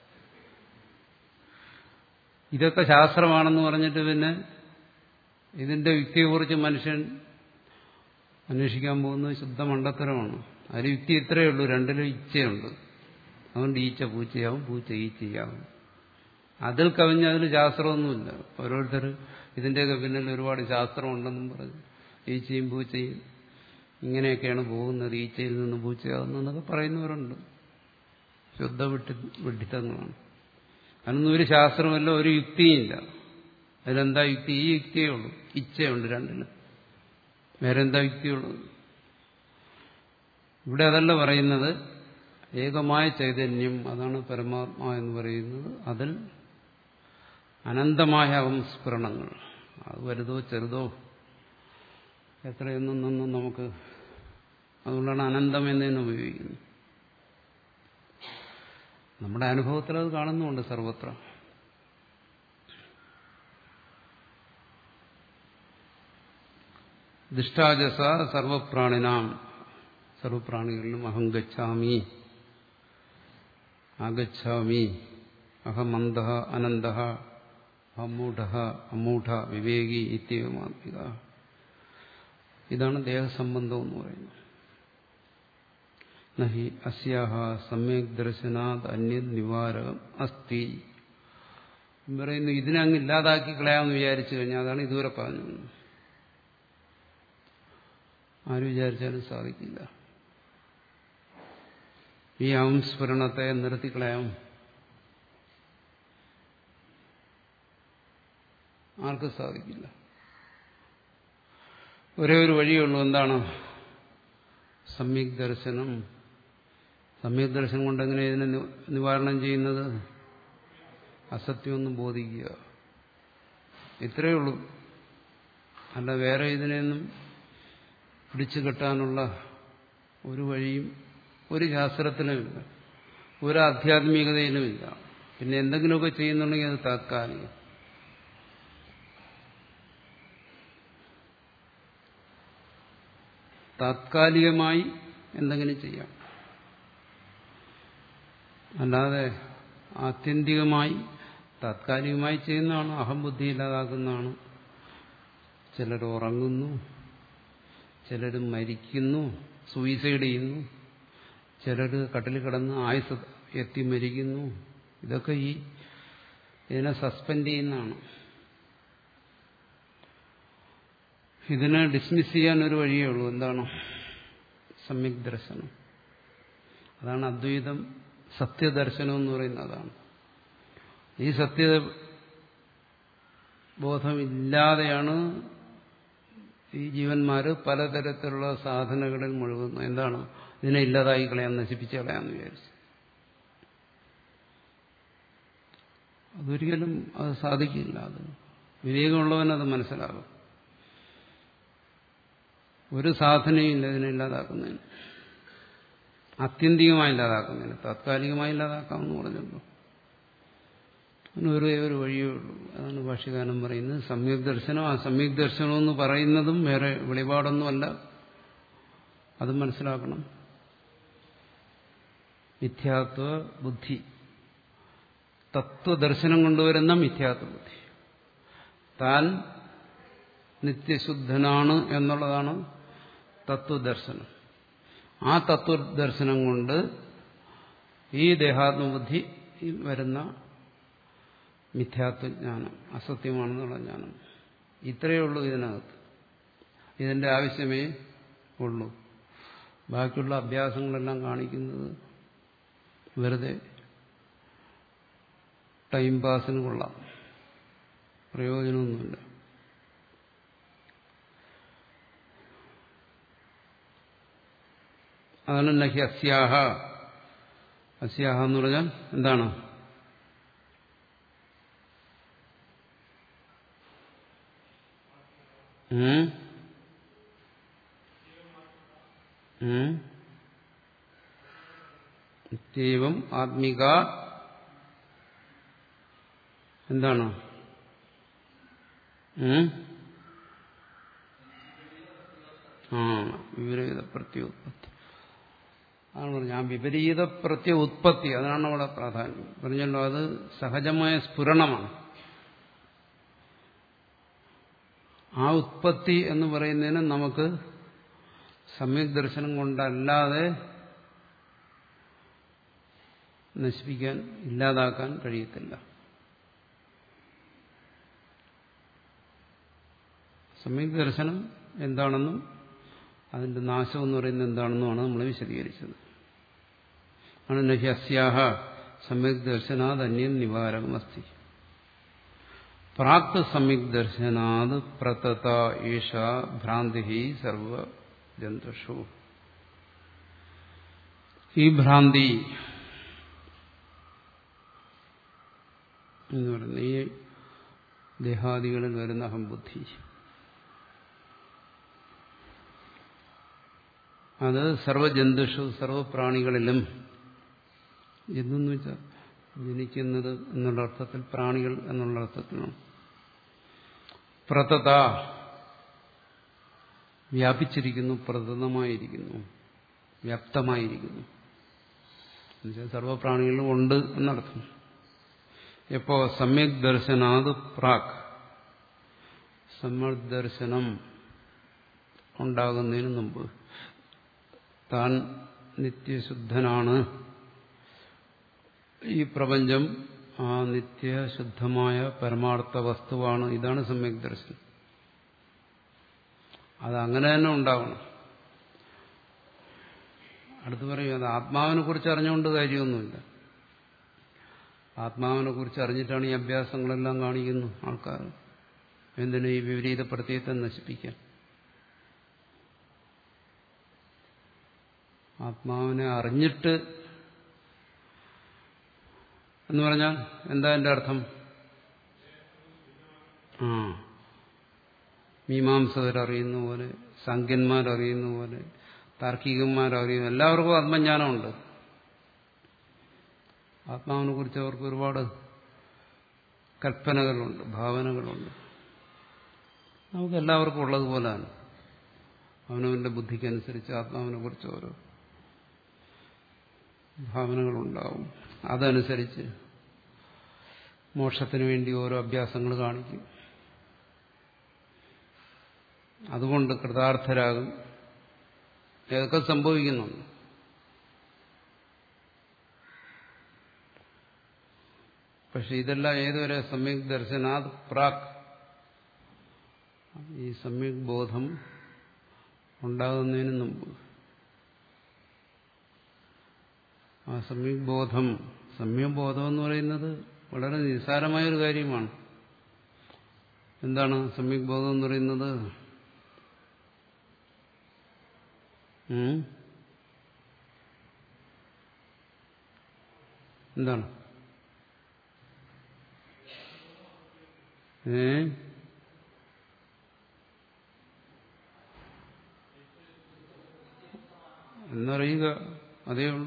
ഇതൊക്കെ ശാസ്ത്രമാണെന്ന് പറഞ്ഞിട്ട് പിന്നെ ഇതിന്റെ യുക്തിയെക്കുറിച്ച് മനുഷ്യൻ അന്വേഷിക്കാൻ പോകുന്നത് ശുദ്ധ മണ്ടത്തരമാണ്. അതിൽ യുക്തി ഇത്രയേ ഉള്ളൂ, രണ്ടിലും ഇച്ചയുണ്ട്. അതുകൊണ്ട് ഈച്ച പൂച്ചയാവും, പൂച്ച ഈച്ചയാവും. അതിൽ കവിഞ്ഞ് അതിൽ ശാസ്ത്രമൊന്നുമില്ല. ഓരോരുത്തർ ഇതിന്റെയൊക്കെ പിന്നിൽ ഒരുപാട് ശാസ്ത്രമുണ്ടെന്നും പറഞ്ഞു ഈച്ചയും പൂച്ചയും ഇങ്ങനെയൊക്കെയാണ് പോകുന്നത്, ഈച്ചയിൽ നിന്ന് പൂച്ചയാകുന്നതെന്നൊക്കെ പറയുന്നവരുണ്ട്. ശുദ്ധ വിട്ടി വിഡിത്തങ്ങളാണ്. അതിനൊന്നും ഒരു ശാസ്ത്രമല്ല, ഒരു യുക്തിയില്ല. അതിലെന്താ യുക്തി? ഈ യുക്തിയേ ഉള്ളൂ. ഇച്ഛയുണ്ട് രണ്ടിന്, വേറെ എന്താ യുക്തിയുള്ളത്? ഇവിടെ അതല്ല പറയുന്നത്. ഏകമായ ചൈതന്യം, അതാണ് പരമാത്മാ എന്ന് പറയുന്നത്. അതിൽ അനന്തമായ സംസ്ഫുരണങ്ങൾ, അത് വലുതോ ചെറുതോ എത്രയൊന്നും നമുക്ക്, അതുകൊണ്ടാണ് അനന്തം എന്നതിന് ഉപയോഗിക്കുന്നത്. നമ്മുടെ അനുഭവത്തിൽ അത് കാണുന്നുണ്ട് സർവത്ര. ദിഷ്ടാജസ സർവപ്രാണിനാം, സർവപ്രാണികളിലും അഹം ഗച്ഛാമി, ആഗച്ഛാമി, അഹമന്ത അനന്ത, അമൂഢ അമൂഢ വിവേകി ഇത്യമാത്മിക. ഇതാണ് ദേഹസംബന്ധം എന്ന് പറയുന്നത്. നഹി അസ്യാഹ സമ്യക് ദർശനാത് അന്യത് നിവാരകം അസ്തി. പറയുന്നു ഇതിനങ്ങ് ഇല്ലാതാക്കി കളയാമെന്ന് വിചാരിച്ചു കഴിഞ്ഞാൽ അതാണ് ഇതുവരെ പറഞ്ഞത്. ആര് വിചാരിച്ചാലും സാധിക്കില്ല. ഈ അംസ്ഫുരണത്തെ നിർത്തിക്കളയാം. ആർക്കും സാധിക്കില്ല. ഒരേ ഒരു വഴിയുള്ളൂ. എന്താണ്? സമ്യക് ദർശനം. സമ്യക് ദർശനം കൊണ്ട് എങ്ങനെ ഇതിനെ നിവാരണം ചെയ്യുന്നത്? അസത്യമൊന്നും ബോധിക്കുക. ഇത്രയേ ഉള്ളൂ. അല്ല വേറെ ഇതിനെയൊന്നും പിടിച്ചു കെട്ടാനുള്ള ഒരു വഴിയും ഒരു ശാസ്ത്രത്തിനുമില്ല, ഒരു ആധ്യാത്മികതയിലുമില്ല. പിന്നെ എന്തെങ്കിലുമൊക്കെ ചെയ്യുന്നുണ്ടെങ്കിൽ അത് താത്കാലികം. താത്കാലികമായി എന്തെങ്കിലും ചെയ്യാം, അല്ലാതെ ആത്യന്തികമായി താത്കാലികമായി ചെയ്യുന്നതാണ്. അഹംബുദ്ധി ഇല്ലാതാക്കുന്നതാണ്. ചിലർ ഉറങ്ങുന്നു, ചിലർ മരിക്കുന്നു, സൂയിസൈഡ് ചെയ്യുന്നു, ചിലർ കട്ടിൽ കിടന്ന് ആയുസ് എത്തി മരിക്കുന്നു. ഇതൊക്കെ ഈ ഇതിനെ സസ്പെൻഡ് ചെയ്യുന്നതാണ്. ഇതിനെ ഡിസ്മിസ് ചെയ്യാൻ ഒരു വഴിയേ ഉള്ളൂ. എന്താണ്? സമ്യക് ദർശനം. അതാണ് അദ്വൈതം സത്യദർശനം എന്ന് പറയുന്നത്. അതാണ് ഈ സത്യ ബോധമില്ലാതെയാണ് ഈ ജീവന്മാര് പലതരത്തിലുള്ള സാധനകളിൽ മുഴുകുന്നത്. എന്താണ്? ഇതിനെ ഇല്ലാതായി കളയാൻ, നശിപ്പിച്ച് കളയാന്ന് വിചാരിച്ചു. അതൊരിക്കലും അത് സാധിക്കില്ല. അത് വിവേകമുള്ളവനത് മനസ്സിലാകും. ഒരു സാധനയില്ല ഇതിനെ ഇല്ലാതാക്കുന്നതിന്, ആത്യന്തികമായി ഇല്ലാതാക്കുന്നതിന്. താത്കാലികമായി ഇല്ലാതാക്കാമെന്ന് പറഞ്ഞല്ലോ. അതിന് ഒരേ ഒരു വഴിയേ ഉള്ളൂ. അതാണ് ഭാഷ്യകാരൻ പറയുന്നത് സമ്യക് ദർശനം. ആ സമ്യക് ദർശനം എന്ന് പറയുന്നതും വേറെ വെളിപാടൊന്നുമല്ല. അത് മനസ്സിലാക്കണം. മിഥ്യാത്വ ബുദ്ധി, തത്വദർശനം കൊണ്ടുവരുന്ന മിഥ്യാത്വ ബുദ്ധി. താൻ നിത്യശുദ്ധനാണ് എന്നുള്ളതാണ് തത്വദർശനം. ആ തത്വദർശനം കൊണ്ട് ഈ ദേഹാത്മബുദ്ധി വരുന്ന മിഥ്യാത്വജ്ഞാനം, അസത്യമാണെന്നുള്ള ജ്ഞാനം, ഇത്രയേ ഉള്ളൂ ഇതിനകത്ത്. ഇതിന്റെ ആവശ്യമേ ഉള്ളൂ. ബാക്കിയുള്ള അഭ്യാസങ്ങളെല്ലാം കാണിക്കുന്നത് വെറുതെ ടൈം പാസിന് കൊള്ളാം, പ്രയോജനമൊന്നുമില്ല. അതാണ് നഹി അസ്യാഹ. അസ്യാഹ എന്ന് പറഞ്ഞാൽ എന്താണ്? നിത്യവും ആത്മിക എന്താണ്? ആ വിപരീത പ്രത്യുത്പത്തി. അതാണ് പറഞ്ഞത്. ആ വിപരീത പ്രത്യ ഉത്പത്തി, അതാണ് അവിടെ പ്രാധാന്യം. പറഞ്ഞല്ലോ, അത് സഹജമായ സ്ഫുരണമാണ്. ആ ഉത്പത്തി എന്ന് പറയുന്നതിന് നമുക്ക് സമ്യക് ദർശനം കൊണ്ടല്ലാതെ നശിപ്പിക്കാൻ, ഇല്ലാതാക്കാൻ കഴിയത്തില്ല. സമ്യക് ദർശനം എന്താണെന്നും അതിന്റെ നാശം എന്ന് പറയുന്നത് എന്താണെന്നുമാണ് നമ്മൾ വിശദീകരിച്ചത്. ആണ് നഹി അസ്യാഹ സമ്യക് ദർശനാത് അന്യം നിവാരകമസ്തി. പ്രാക്ത സമ്യക് ദർശനാത് പ്രതത ഏഷ ഭ്രാന്തി സർവജന്തുഷു. ഈ ഭ്രാന്തി എന്ന് പറയുന്ന ഈ ദേഹാദികളിൽ വരുന്ന അഹംബുദ്ധി, അത് സർവജന്തുഷു സർവപ്രാണികളിലും, എന്തെന്ന് വെച്ചാൽ ജനിക്കുന്നത് എന്നുള്ള അർത്ഥത്തിൽ, പ്രാണികൾ എന്നുള്ള അർത്ഥത്തിലാണ്. പ്രതത വ്യാപിച്ചിരിക്കുന്നു, പ്രതതമായിരിക്കുന്നു, വ്യാപ്തമായിരിക്കുന്നു. എന്നുവെച്ചാൽ സർവപ്രാണികളിലും ഉണ്ട് എന്നർത്ഥം. എപ്പോ? സമ്യക് ദർശനാത് പ്രാക്, സമ്യക് ദർശനം ഉണ്ടാകുന്നതിന് മുമ്പ്, താൻ നിത്യശുദ്ധനാണ്. ഈ പ്രപഞ്ചം ആ നിത്യശുദ്ധമായ പരമാർത്ഥ വസ്തുവാണ്. ഇതാണ് സമ്യക് ദർശനം. അതങ്ങനെ തന്നെ ഉണ്ടാവണം. അടുത്ത് പറയും അത് ആത്മാവിനെ കുറിച്ച് അറിഞ്ഞുകൊണ്ട് കാര്യമൊന്നുമില്ല. ആത്മാവിനെ കുറിച്ച് അറിഞ്ഞിട്ടാണ് ഈ അഭ്യാസങ്ങളെല്ലാം കാണിക്കുന്നു ആൾക്കാർ. എന്തിനും ഈ വിപരീത പ്രത്യയത്തെ നശിപ്പിക്കാൻ. ആത്മാവിനെ അറിഞ്ഞിട്ട് എന്ന് പറഞ്ഞാൽ എന്താ എന്റെ അർത്ഥം? ആ മീമാംസകരറിയുന്ന പോലെ, സാഖ്യന്മാരറിയുന്ന പോലെ, താർക്കികന്മാരറിയുന്നു, എല്ലാവർക്കും ആത്മജ്ഞാനമുണ്ട്. ആത്മാവിനെ കുറിച്ച് അവർക്ക് ഒരുപാട് കൽപ്പനകളുണ്ട്, ഭാവനകളുണ്ട്. നമുക്ക് എല്ലാവർക്കും ഉള്ളതുപോലെയാണ്. അവനവന്റെ ബുദ്ധിക്കനുസരിച്ച് ആത്മാവിനെ കുറിച്ച് ഓരോ ഭാവനകളുണ്ടാവും. അതനുസരിച്ച് മോക്ഷത്തിന് വേണ്ടി ഓരോ അഭ്യാസങ്ങൾ കാണിക്കും. അതുകൊണ്ട് കൃതാർത്ഥരാകും. ഇതൊക്കെ സംഭവിക്കുന്നുണ്ട്. പക്ഷെ ഇതെല്ലാം ഏതുവരെ? സമ്യക് ദർശനാത് പ്രാക്. ഈ സമ്യക് ബോധം ഉണ്ടാകുന്നതിന് മുമ്പ്. ആ സമ്യക് ബോധം, സമ്യക് ബോധം എന്ന് പറയുന്നത് വളരെ നിസ്സാരമായൊരു കാര്യമാണ്. എന്താണ് സമ്യക് ബോധം എന്ന് പറയുന്നത്? എന്താണ്? ഏ എന്നറിയുക, അതേ ഉള്ളൂ.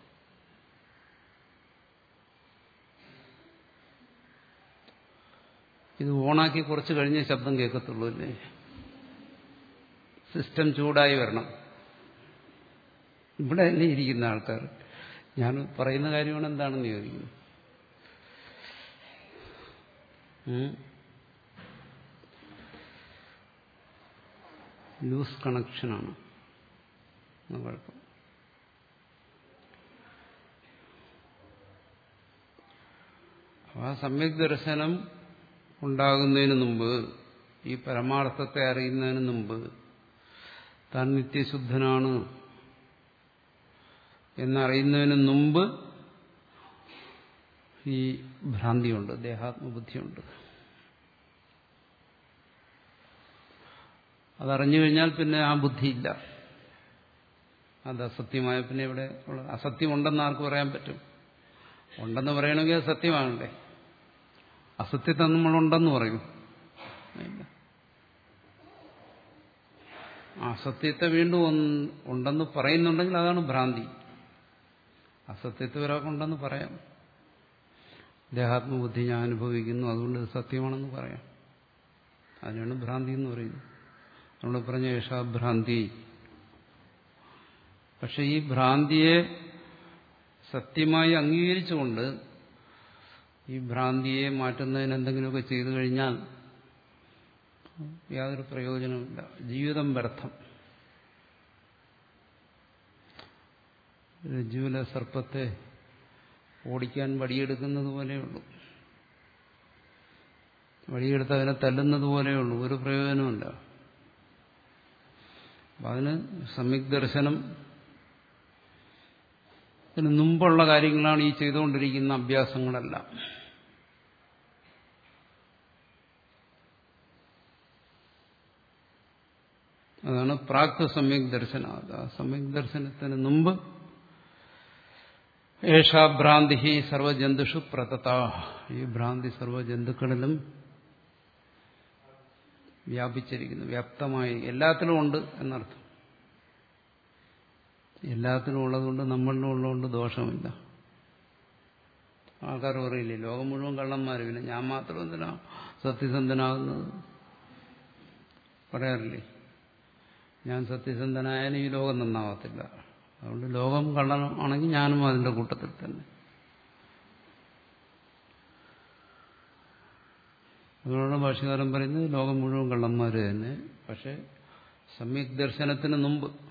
ഇത് ഓണാക്കി കുറച്ച് കഴിഞ്ഞേ ശബ്ദം കേൾക്കത്തുള്ളൂ അല്ലേ? സിസ്റ്റം ചൂടായി വരണം. ഇവിടെ തന്നെ ഇരിക്കുന്ന ആൾക്കാർ ഞാൻ പറയുന്ന കാര്യമാണ് എന്താണെന്ന് ചോദിക്കുന്നു. ലൂസ് കണക്ഷനാണ് കുഴപ്പം. ആ സമ്യക് ദർശനം ഉണ്ടാകുന്നതിന് മുമ്പ്, ഈ പരമാർത്ഥത്തെ അറിയുന്നതിന് മുമ്പ്, താൻ നിത്യശുദ്ധനാണ് എന്നറിയുന്നതിന് മുമ്പ് ഈ ഭ്രാന്തിയുണ്ട്, ദേഹാത്മബുദ്ധിയുണ്ട്. അതറിഞ്ഞു കഴിഞ്ഞാൽ പിന്നെ ആ ബുദ്ധിയില്ല. അത് അസത്യമായ പിന്നെ ഇവിടെ അസത്യമുണ്ടെന്ന് ആർക്ക് പറയാൻ പറ്റും? ഉണ്ടെന്ന് പറയണമെങ്കിൽ അത് സത്യമാകണ്ടേ. അസത്യത്തെ നമ്മളുണ്ടെന്ന് പറയും. അസത്യത്തെ വീണ്ടും ഉണ്ടെന്ന് പറയുന്നുണ്ടെങ്കിൽ അതാണ് ഭ്രാന്തി. അസത്യത്തെ ഒരാൾക്കുണ്ടെന്ന് പറയാം. ദേഹാത്മബുദ്ധി ഞാൻ അനുഭവിക്കുന്നു, അതുകൊണ്ട് ഇത് സത്യമാണെന്ന് പറയാം. അതിനാണ് ഭ്രാന്തി എന്ന് പറയുന്നത്. നമ്മൾ പറഞ്ഞ യേശാഭ്രാന്തി. പക്ഷെ ഈ ഭ്രാന്തിയെ സത്യമായി അംഗീകരിച്ചുകൊണ്ട് ഈ ഭ്രാന്തിയെ മാറ്റുന്നതിന് എന്തെങ്കിലുമൊക്കെ ചെയ്തു കഴിഞ്ഞാൽ യാതൊരു പ്രയോജനമില്ല. ജീവിതം വ്യർത്ഥം. രജ്ജുവിലെ സർപ്പത്തെ ഓടിക്കാൻ വടിയെടുക്കുന്നത് പോലെയുള്ളൂ. വടിയെടുത്ത് അതിനെ തല്ലുന്നത് പോലെയുള്ളൂ. ഒരു പ്രയോജനമില്ല. അതിന് സമ്യക് ദർശനം ഇതിന് മുമ്പുള്ള കാര്യങ്ങളാണ് ഈ ചെയ്തുകൊണ്ടിരിക്കുന്ന അഭ്യാസങ്ങളെല്ലാം. അതാണ് പ്രാക് സമ്യക് ദർശന. സമ്യക് ദർശനത്തിന് മുമ്പ് ഏഷാ ഭ്രാന്തി സർവജന്തുഷു പ്രതത. ഈ ഭ്രാന്തി സർവജന്തുക്കളിലും വ്യാപിച്ചിരിക്കുന്നു, വ്യാപ്തമായി എല്ലാത്തിലും ഉണ്ട് എന്നർത്ഥം. എല്ലാത്തിനും ഉള്ളതുകൊണ്ട് നമ്മളിലും ഉള്ളതുകൊണ്ട് ദോഷമില്ല. ആൾക്കാർ പറയില്ലേ ലോകം മുഴുവൻ കള്ളന്മാര്, പിന്നെ ഞാൻ മാത്രം എന്തിനാ സത്യസന്ധനാകുന്നത് പറയാറില്ലേ? ഞാൻ സത്യസന്ധനായാലും ഈ ലോകം നന്നാവത്തില്ല. അതുകൊണ്ട് ലോകം കള്ളനാണെങ്കിൽ ഞാനും അതിന്റെ കൂട്ടത്തിൽ തന്നെ. അതുകൊണ്ടാണ് ഭാഷ്യകാരൻ പറയുന്നത് ലോകം മുഴുവൻ കള്ളന്മാര് തന്നെ. പക്ഷെ സമ്യക് ദർശനത്തിന് മുമ്പ്